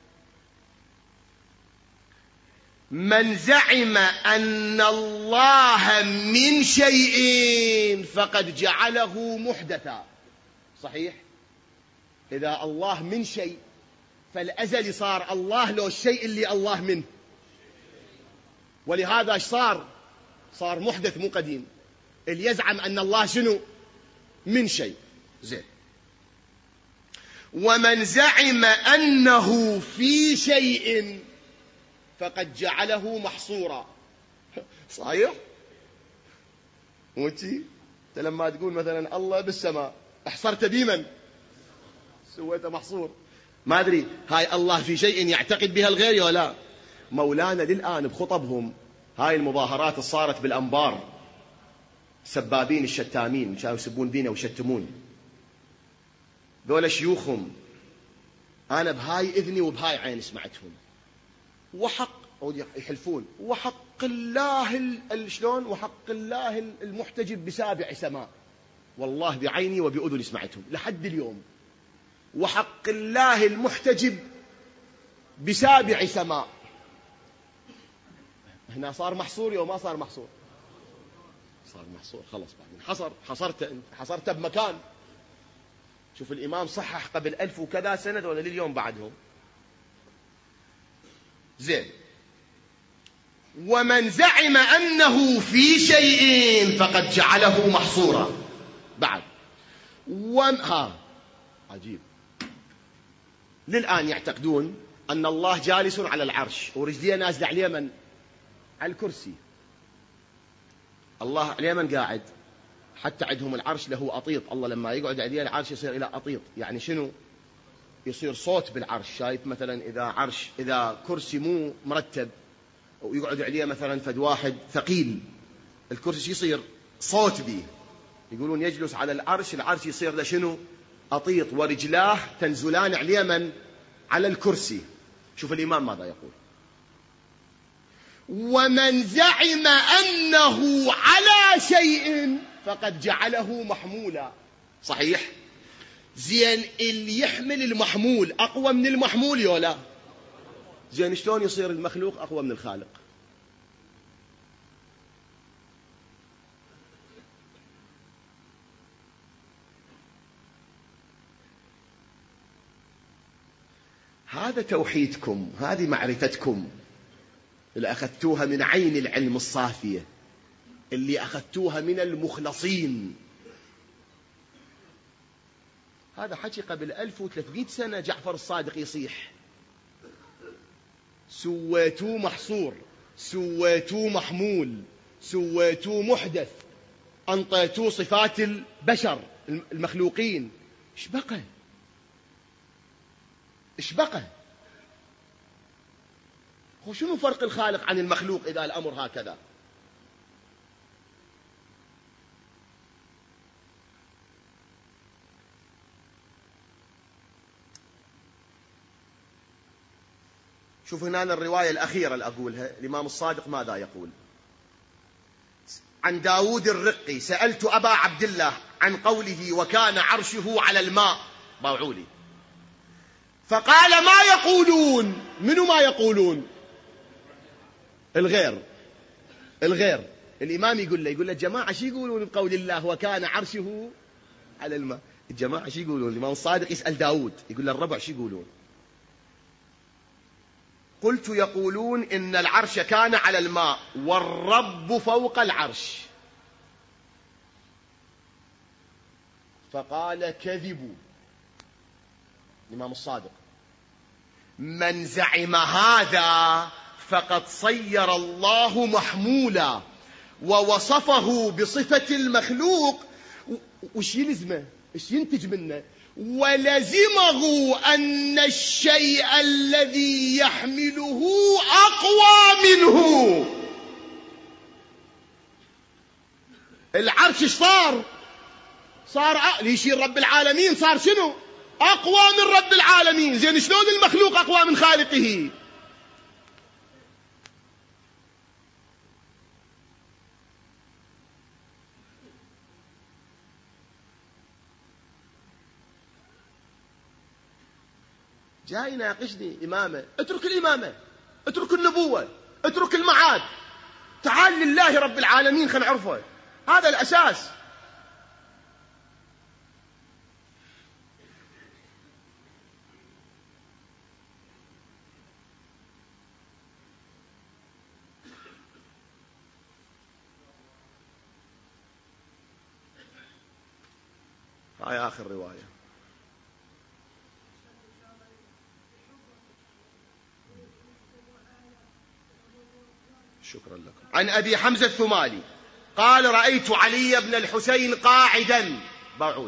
من زعم أن الله من شيء فقد جعله محدثا. صحيح؟ إذا الله من شيء فالأزل صار الله لو الشيء اللي الله منه، ولهذا ايش صار محدث مو قديم. اللي يزعم أن الله شنو؟ من شيء. زين. ومن زعم أنه في شيء فقد جعله محصورا. صحيح؟ وانتي لما تقول مثلا الله بالسماء احصرت بمن؟ سويته محصور. ما أدري هاي الله في شيء يعتقد بها الغير ولا لا؟ مولانا للآن بخطبهم هاي المظاهرات اللي صارت بالأنبار، سبابين الشتامين كانوا يسبون دينه ويشتمون، ذولا شيوخهم أنا بهاي إذني وبهاي عين سمعتهم، وحق يحلفون وحق الله شلون؟ وحق الله المحتجب بسابع سماء، والله بعيني وبأذني سمعتهم لحد اليوم، وحق الله المحتجب بسابع سماء. هنا صار محصور يوم ما صار محصور؟ صار محصور خلص. بعدين حصرته بمكان. شوف الإمام صحح قبل 1000 وكذا سنة ولا لليوم بعدهم. زين. ومن زعم أنه في شيء فقد جعله محصورا. بعد عجيب، للآن يعتقدون أن الله جالس على العرش ورجليه نازلة على اليمن على الكرسي. الله على اليمن قاعد، حتى عندهم العرش له أطيط، الله لما يقعد عليه العرش يصير إلى أطيط. يعني شنو؟ يصير صوت بالعرش. شايف مثلا إذا كرسي مو مرتب ويقعد عليه مثلا فد واحد ثقيل، الكرسي يصير صوت به. يقولون يجلس على العرش يصير له شنو؟ أطيط، ورجلاه تنزلان على اليمن على الكرسي. شوف الإمام ماذا يقول. ومن زعم أنه على شيء فقد جعله محمولا. صحيح؟ زين، اللي يحمل المحمول أقوى من المحمول ولا؟ زين، شلون يصير المخلوق أقوى من الخالق؟ هذا توحيدكم، هذه معرفتكم اللي أخذتوها من عين العلم الصافية، اللي أخذتوها من المخلصين. هذا حكي قبل 1300 سنة جعفر الصادق يصيح. سويتوه محصور، سويتوه محمول، سويتوه محدث، أنطيتوه صفات البشر المخلوقين. إيش بقى؟ إيش بقى؟ هو شنو فرق الخالق عن المخلوق إذا الأمر هكذا؟ شوف هنا الرواية الأخيرة اللي أقولها، الإمام الصادق ماذا يقول؟ عن داود الرقي: سألت أبا عبد الله عن قوله وكان عرشه على الماء، باوعولي، فقال: ما يقولون. منو ما يقولون؟ الغير. الإمام يقول له جماعة شو يقولون بقول الله وكان عرشه على الماء؟ الجماعة شو يقولون؟ الإمام الصادق يسأل داود يقول له الربع شو يقولون؟ قلت: يقولون إن العرش كان على الماء والرب فوق العرش. فقال: كذبوا. الإمام الصادق: من زعم هذا فقد صير الله محمولا ووصفه بصفة المخلوق. وش يلزمه؟ ايش ينتج منه؟ ولزمه أن الشيء الذي يحمله أقوى منه. العرش صار ليشير رب العالمين، صار شنو؟ أقوى من رب العالمين. زين شلون المخلوق أقوى من خالقه؟ جاي يناقشني إمامة. اترك الإمامة، اترك النبوة، اترك المعاد، تعال لله رب العالمين خلينا نعرفه. هذا الأساس. هاي آخر رواية. شكرا لكم. عن أبي حمزة الثمالي قال: رأيت علي بن الحسين قاعدا، باعوني،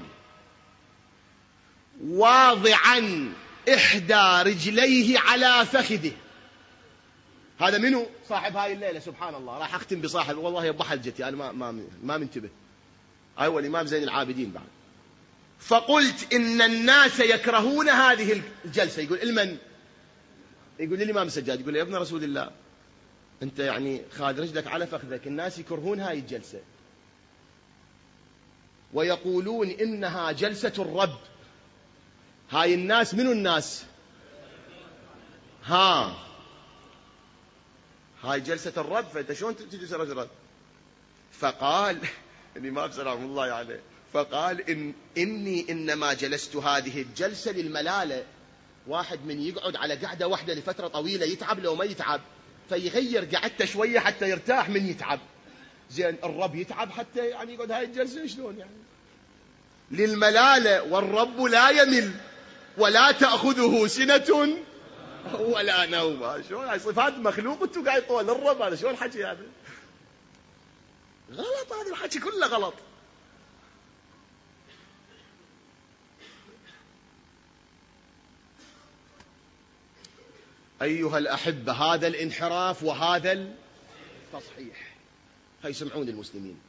واضعا إحدى رجليه على فخذه. هذا منو؟ صاحب هاي الليلة. سبحان الله، راح أختم بصاحب، والله يبقى حلجتي أنا ما منتبه. أيوة الإمام زين العابدين بعد. فقلت: إن الناس يكرهون هذه الجلسة. يقول المن؟ يقول الإمام السجاد، يقول يا ابن رسول الله أنت يعني خاد رجلك على فخذك، الناس يكرهون هاي الجلسة ويقولون إنها جلسة الرب. هاي الناس منو الناس؟ هاي جلسة الرب، فأنت شلون تجلس رجل؟ فقال الإمام سلام الله عليه، فقال: إني إنما جلست هذه الجلسة للملالة. واحد من يقعد على قعدة واحدة لفترة طويلة يتعب لو ما يتعب، فيغير قعدته شوية حتى يرتاح من يتعب. زين الرب يتعب حتى يعني يقعد هاي الجلسة شلون يعني؟ للملالة، والرب لا يمل ولا تأخذه سنة ولا نوم. شلون هاي صفات مخلوق وانتو قاعد طول الرب؟ هذا شلون الحكي هذا؟ غلط، هذا الحكي كله غلط. أيها الأحبة، هذا الانحراف وهذا التصحيح فيسمعون المسلمين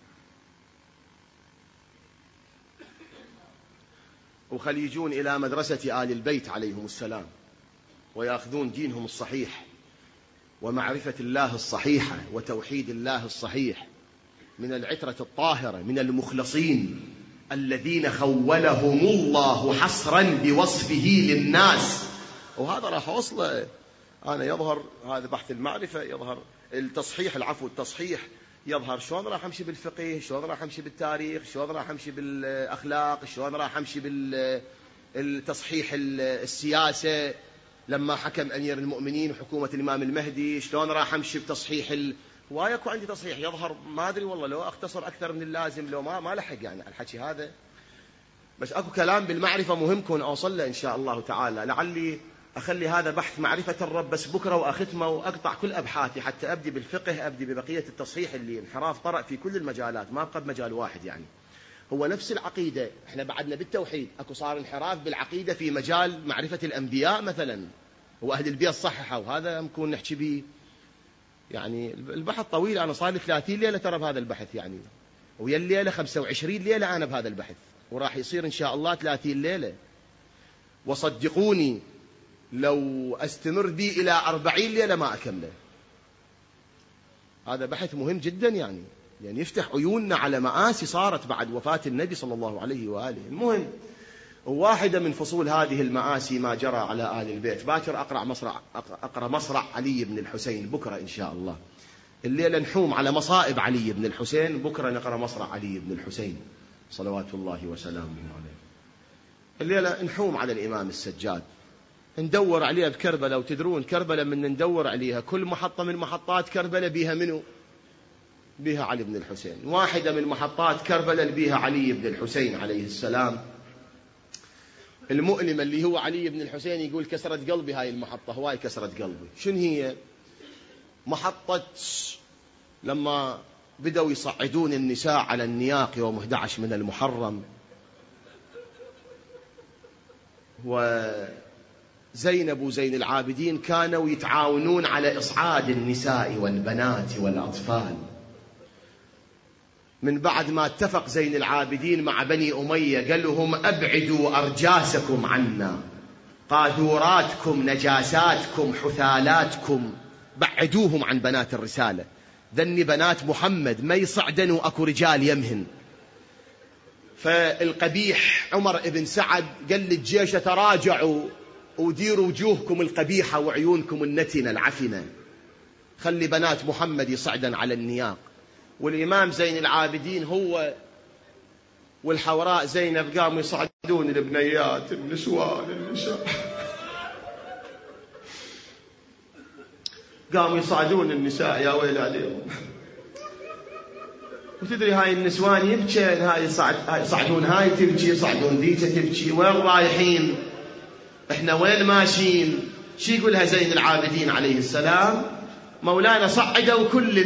وخليجون إلى مدرسة آل البيت عليهم السلام ويأخذون دينهم الصحيح ومعرفة الله الصحيحة وتوحيد الله الصحيح من العترة الطاهرة من المخلصين الذين خولهم الله حصرا بوصفه للناس. وهذا راح أوصله أنا. يظهر هذا بحث المعرفة، يظهر التصحيح، التصحيح يظهر شلون راح أمشي بالفقه، شلون راح أمشي بالتاريخ، شلون راح أمشي بالأخلاق، شلون راح أمشي بالتصحيح السياسة لما حكم أمير المؤمنين وحكومة الإمام المهدي، شلون راح أمشي بتصحيح وايكو عندي تصحيح يظهر ما أدري والله لو أختصر أكثر من اللازم، لو ما لحق يعني الحكي هذا. بس أكو كلام بالمعرفة مهم كون أوصل له إن شاء الله تعالى. لعلي أخلي هذا بحث معرفة الرب بس بكرة وأختمه وأقطع كل أبحاثي حتى أبدي بالفقه، أبدي ببقية التصحيح اللي انحراف طرأ في كل المجالات، ما أبقى بمجال واحد يعني. هو نفس العقيدة. احنا بعدنا بالتوحيد اكو صار انحراف بالعقيدة في مجال معرفة الأنبياء مثلا، وأهل البيت صححوا، وهذا ممكن نحكي به يعني البحث طويل. أنا صار لي 30 ليلة ترى بهذا البحث يعني، ويا الليلة 25 ليلة أنا بهذا البحث، وراح يصير إن شاء الله 30 ليلة. وصدقوني لو أستمر بي إلى 40 ليلة ما أكمله. هذا بحث مهم جدا يعني يفتح عيوننا على مآسي صارت بعد وفاة النبي صلى الله عليه وآله. المهم، واحدة من فصول هذه المآسي ما جرى على آل البيت. باكر أقرأ مصرع علي بن الحسين بكرة إن شاء الله. الليلة نحوم على مصائب علي بن الحسين، بكرة نقرأ مصرع علي بن الحسين صلوات الله وسلامه عليه. الليلة نحوم على الإمام السجاد، ندور عليها بكربلاء. وتدرون كربلاء من ندور عليها كل محطة من محطات كربلاء بيها منو؟ بيها علي بن الحسين. واحدة من محطات كربلاء بيها علي بن الحسين عليه السلام. المؤلمة اللي هو علي بن الحسين يقول كسرت قلبي هاي المحطة، هواي كسرت قلبي. شنو هي؟ محطة لما بدأوا يصعدون النساء على النياق يوم 11 من المحرم، وزينب وزين العابدين كانوا يتعاونون على إصعاد النساء والبنات والأطفال. من بعد ما اتفق زين العابدين مع بني أمية قال لهم أبعدوا أرجاسكم عنا، قاذوراتكم نجاساتكم حثالاتكم بعدوهم عن بنات الرسالة، ذني بنات محمد ما يصعدنوا أكو رجال يمهن. فالقبيح عمر بن سعد قال للجيش تراجعوا وديروا وجوهكم القبيحة وعيونكم النتنة العفنة، خلي بنات محمد يصعدن على النياق. والإمام زين العابدين هو والحوراء زينب قاموا يصعدون البنيات النسوان النساء، قاموا يصعدون النساء يا ويل عليهم. وتدري هاي النسوان يبكين، هاي يصعدون هاي تبكي، يصعدون ذيك تبكي. وين رايحين احنا؟ وين ماشيين؟ شي يقولها زين العابدين عليه السلام؟ مولانا صعدوا كل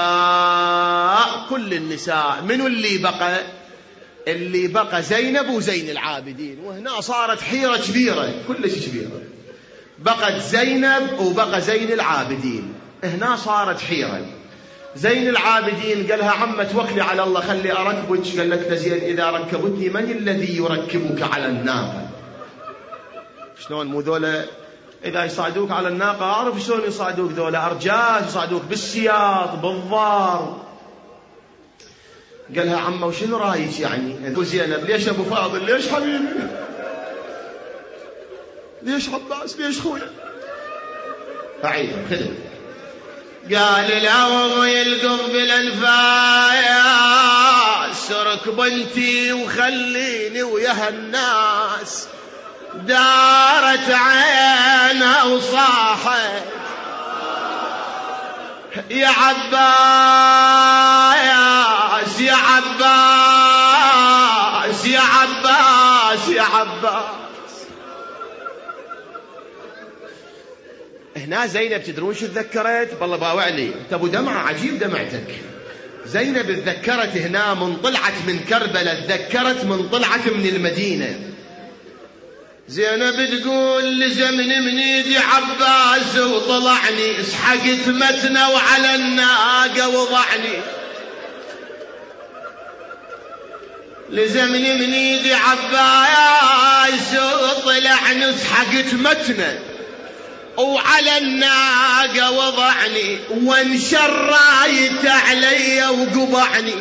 النساء. منو اللي بقى؟ اللي بقى زينب وزين العابدين. وهنا صارت حيرة كبيرة، كلش كبيرة. بقت زينب وبقى زين العابدين، هنا صارت حيرة. زين العابدين قالها عمة توكلي على الله خلي أركبك. قال لك زين إذا ركبتني من الذي يركبك على الناقة؟ شلون مو ذولا إذا يصعدوك على الناقة أعرف شلون يصعدوك، ذولا أرجاس يصعدوك بالسياط بالضار. قالها عمه وشنو رايك يعني؟ أبو زينب ليش أبو فاضل؟ ليش حبيبي؟ ليش عباس؟ ليش خويا؟ فعيد خذ. قال الهوى يلقف بالأنفاس ركب انتي وخليني ويا الناس. دارت عينها وصاحت يا عباس يا عباس يا عباس يا عباس. هنا زينب تدرون شو تذكرت؟ بالله باوعلي انت ابو دمعة عجيب دمعتك. زينب تذكرت هنا من طلعت من كربلاء، تذكرت من طلعت من المدينة. زينب تقول لزمني من ايدي عباس وطلعني، اسحقت متنه وعلى الناقه وضعني. لزمني من ايدي عباس وطلعني، اسحقت متنه وعلى الناقه وضعني. وانشر رايته علي وقبعني،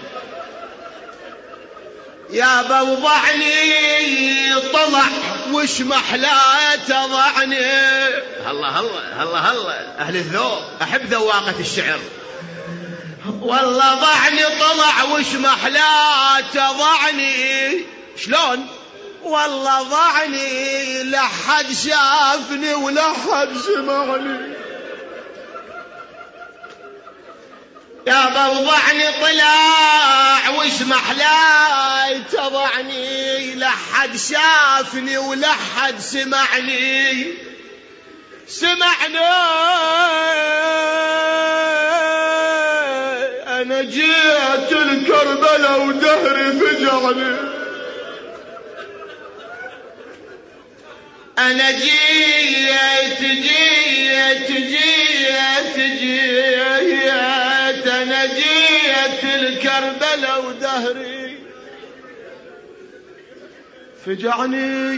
يا بوضعني طلع وش محلاته ضعني. هلا هلا هلا هلا أهل الذوق، أحب ذواقة الشعر. والله ضعني طلع وش محلاته ضعني. شلون؟ والله ضعني لحد شافني ولحد سمعني. يا بوضعني طلع وش محلاي تضعني، لحد شافني ولحد سمعني. أنا جيت الكربلاء ودهري فجر الحبيب. أنا جيت أنا جيت الكربلاء ودهري فجعني.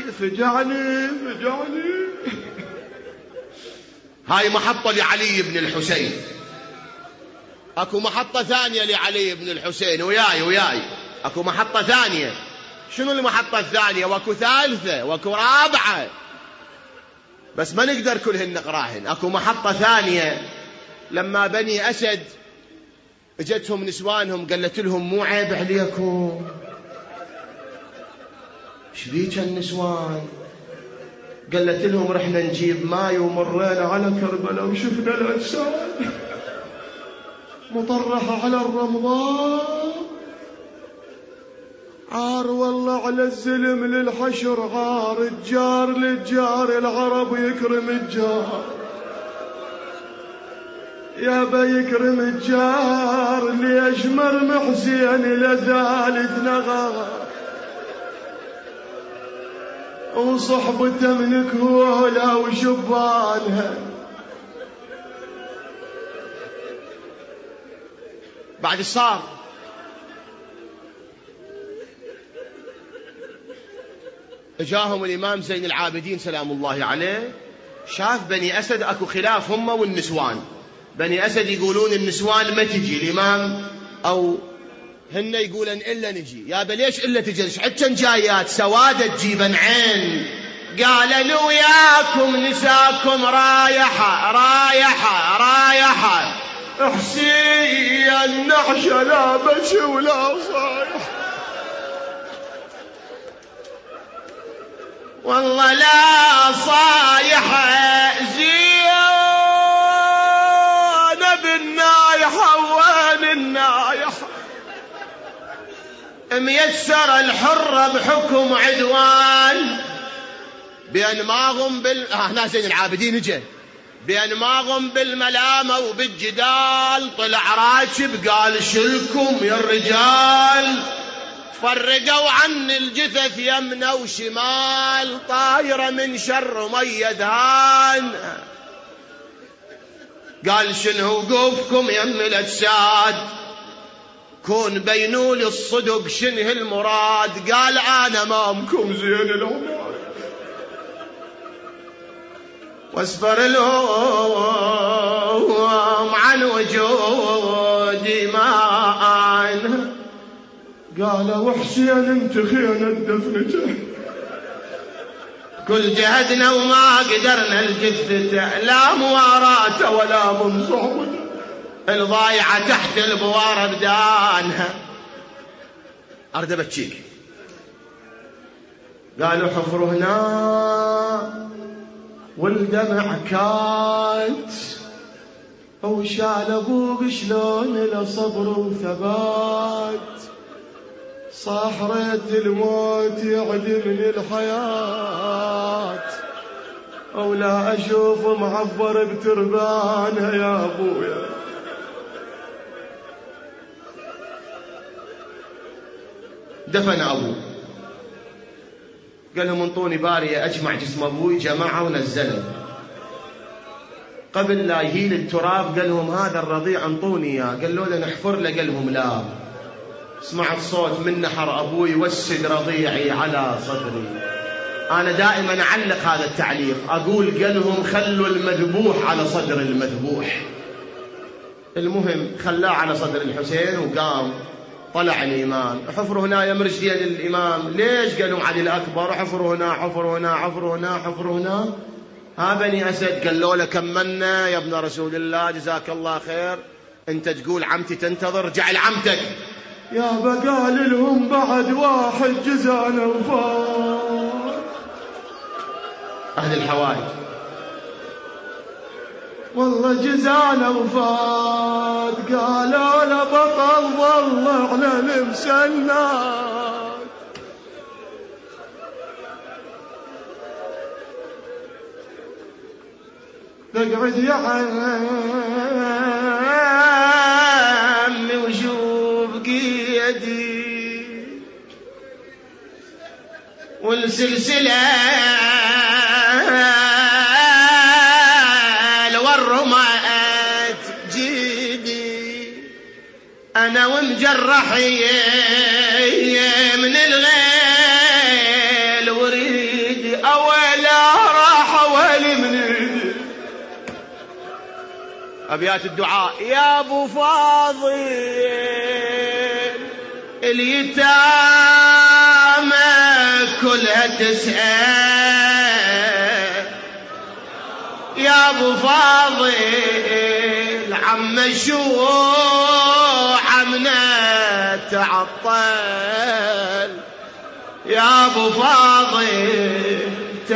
هاي محطة لعلي بن الحسين. اكو محطة ثانية لعلي بن الحسين. وياي اكو محطة ثانية. شنو المحطة الثانية؟ واكو ثالثة واكو رابعة، بس ما نقدر كلهن نقراهن. اكو محطة ثانية لما بني أسد اجتهم نسوانهم قالت لهم مو عيب عليكم؟ شذيك النسوان؟ قالت لهم رحنا نجيب ماي ومرينا على كربلاء وشفنا الأجساد مطرحة على الرمضاء. عار والله على الزلم للحشر عار، الجار للجار العرب يكرم الجار، يابا يكرم الجار اللي أجمر محزين لذالث نغار، وصحبته من كهولة وشبانها. بعد صار اجاهم الإمام زين العابدين سلام الله عليه، شاف بني أسد اكو خلاف هم والنسوان. بني أسد يقولون النسوان ما تجي الإمام، أو هن يقولن إلا نجي. يا ليش إلا تجي؟ حتى كان جايات سوادة تجيبن عين. قال أنا وياكم نساكم رايحة احسي النعش لا بش ولا صايح، والله لا صايحة وين النايحة؟ ميسر الحرة بحكم عدوان بأنماغم هنا زين العابدين جه بأنماغم بالملامة وبالجدال. طلع راكب قال شلكم يا الرجال، فرقوا عن الجثث يمنى وشمال، طايرة من شر ميد هان. قال شنو وقوفكم يم الأجساد؟ كون بينوا لي الصدق شنه المراد؟ قال أنا مامكم زين العماد، واسفر لهم عن وجودي ماء. قال وحسين انت خيانة دفنته، كل جهدنا وما قدرنا الجثته، لا مواراته ولا من صحبته، الضايعة تحت البوار بدانها. أرد بتشيك. قالوا حفر هنا والدمع كات، وشال أبوك شلون له صبر وثبات، صاح ريت الموت يعدمني الحياة، ولا أشوف معبر بتربانها يا أبويا. دفن أبوه، قال لهم انطوني بارية أجمع جسم أبوي. جمعه ونزله قبل لا يهيل التراب. قال لهم هذا الرضيع انطوني إياه. قال له نحفر له. قال لهم لا. سمعت صوت من نحر أبوي وسد رضيعي على صدري. أنا دائما أعلق هذا التعليق، أقول قال لهم خلوا المذبوح على صدر المذبوح. المهم خلاه على صدر الحسين وقام. طلع الإمام. حفروا هنا يا مرشدين الإمام. ليش؟ قالوا علي الأكبر. حفروا هنا حفروا هنا حفروا هنا حفروا هنا. ها بني أسد قالوا له كملنا يا ابن رسول الله جزاك الله خير. أنت تقول عمتي تنتظر، جعل عمتك. يا بقال لهم بعد واحد جزانا وفات. أهل الحوائج والله جزانا وفات. قالوا له بطل ظل على المسنات. تقعد يا عمي وشوف قيدي، والسلسلة والرمات جيدي أنا ومجرحي من الغيل وريدي أولا راح أولي من أبيات الدعاء. يا أبو فاضل اليتامى كلها تسأل، يا أبو فاضل عم شو عمنا تعطل، يا أبو فاضل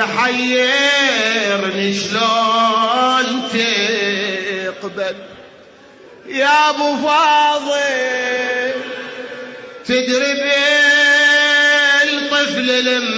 تحيرني شلون تقبل، يا أبو فاضل تدري بالطفل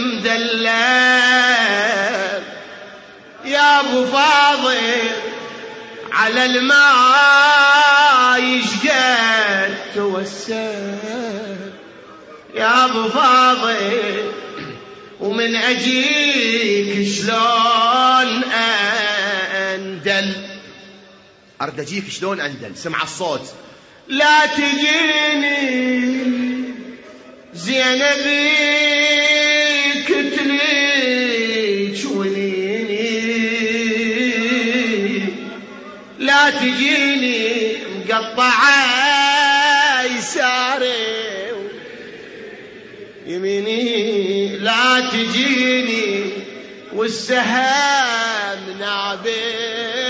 المدلل، يا أبو فاضل على الماء يشقد توسل، يا أبو فاضل ومن أجيك شلون أندل، أرد أجيك شلون أندل. سمع الصوت لا تجيني زينبي كتليك ونيني، لا تجيني مقطعة يساري يميني، لا تجيني والسهام نابل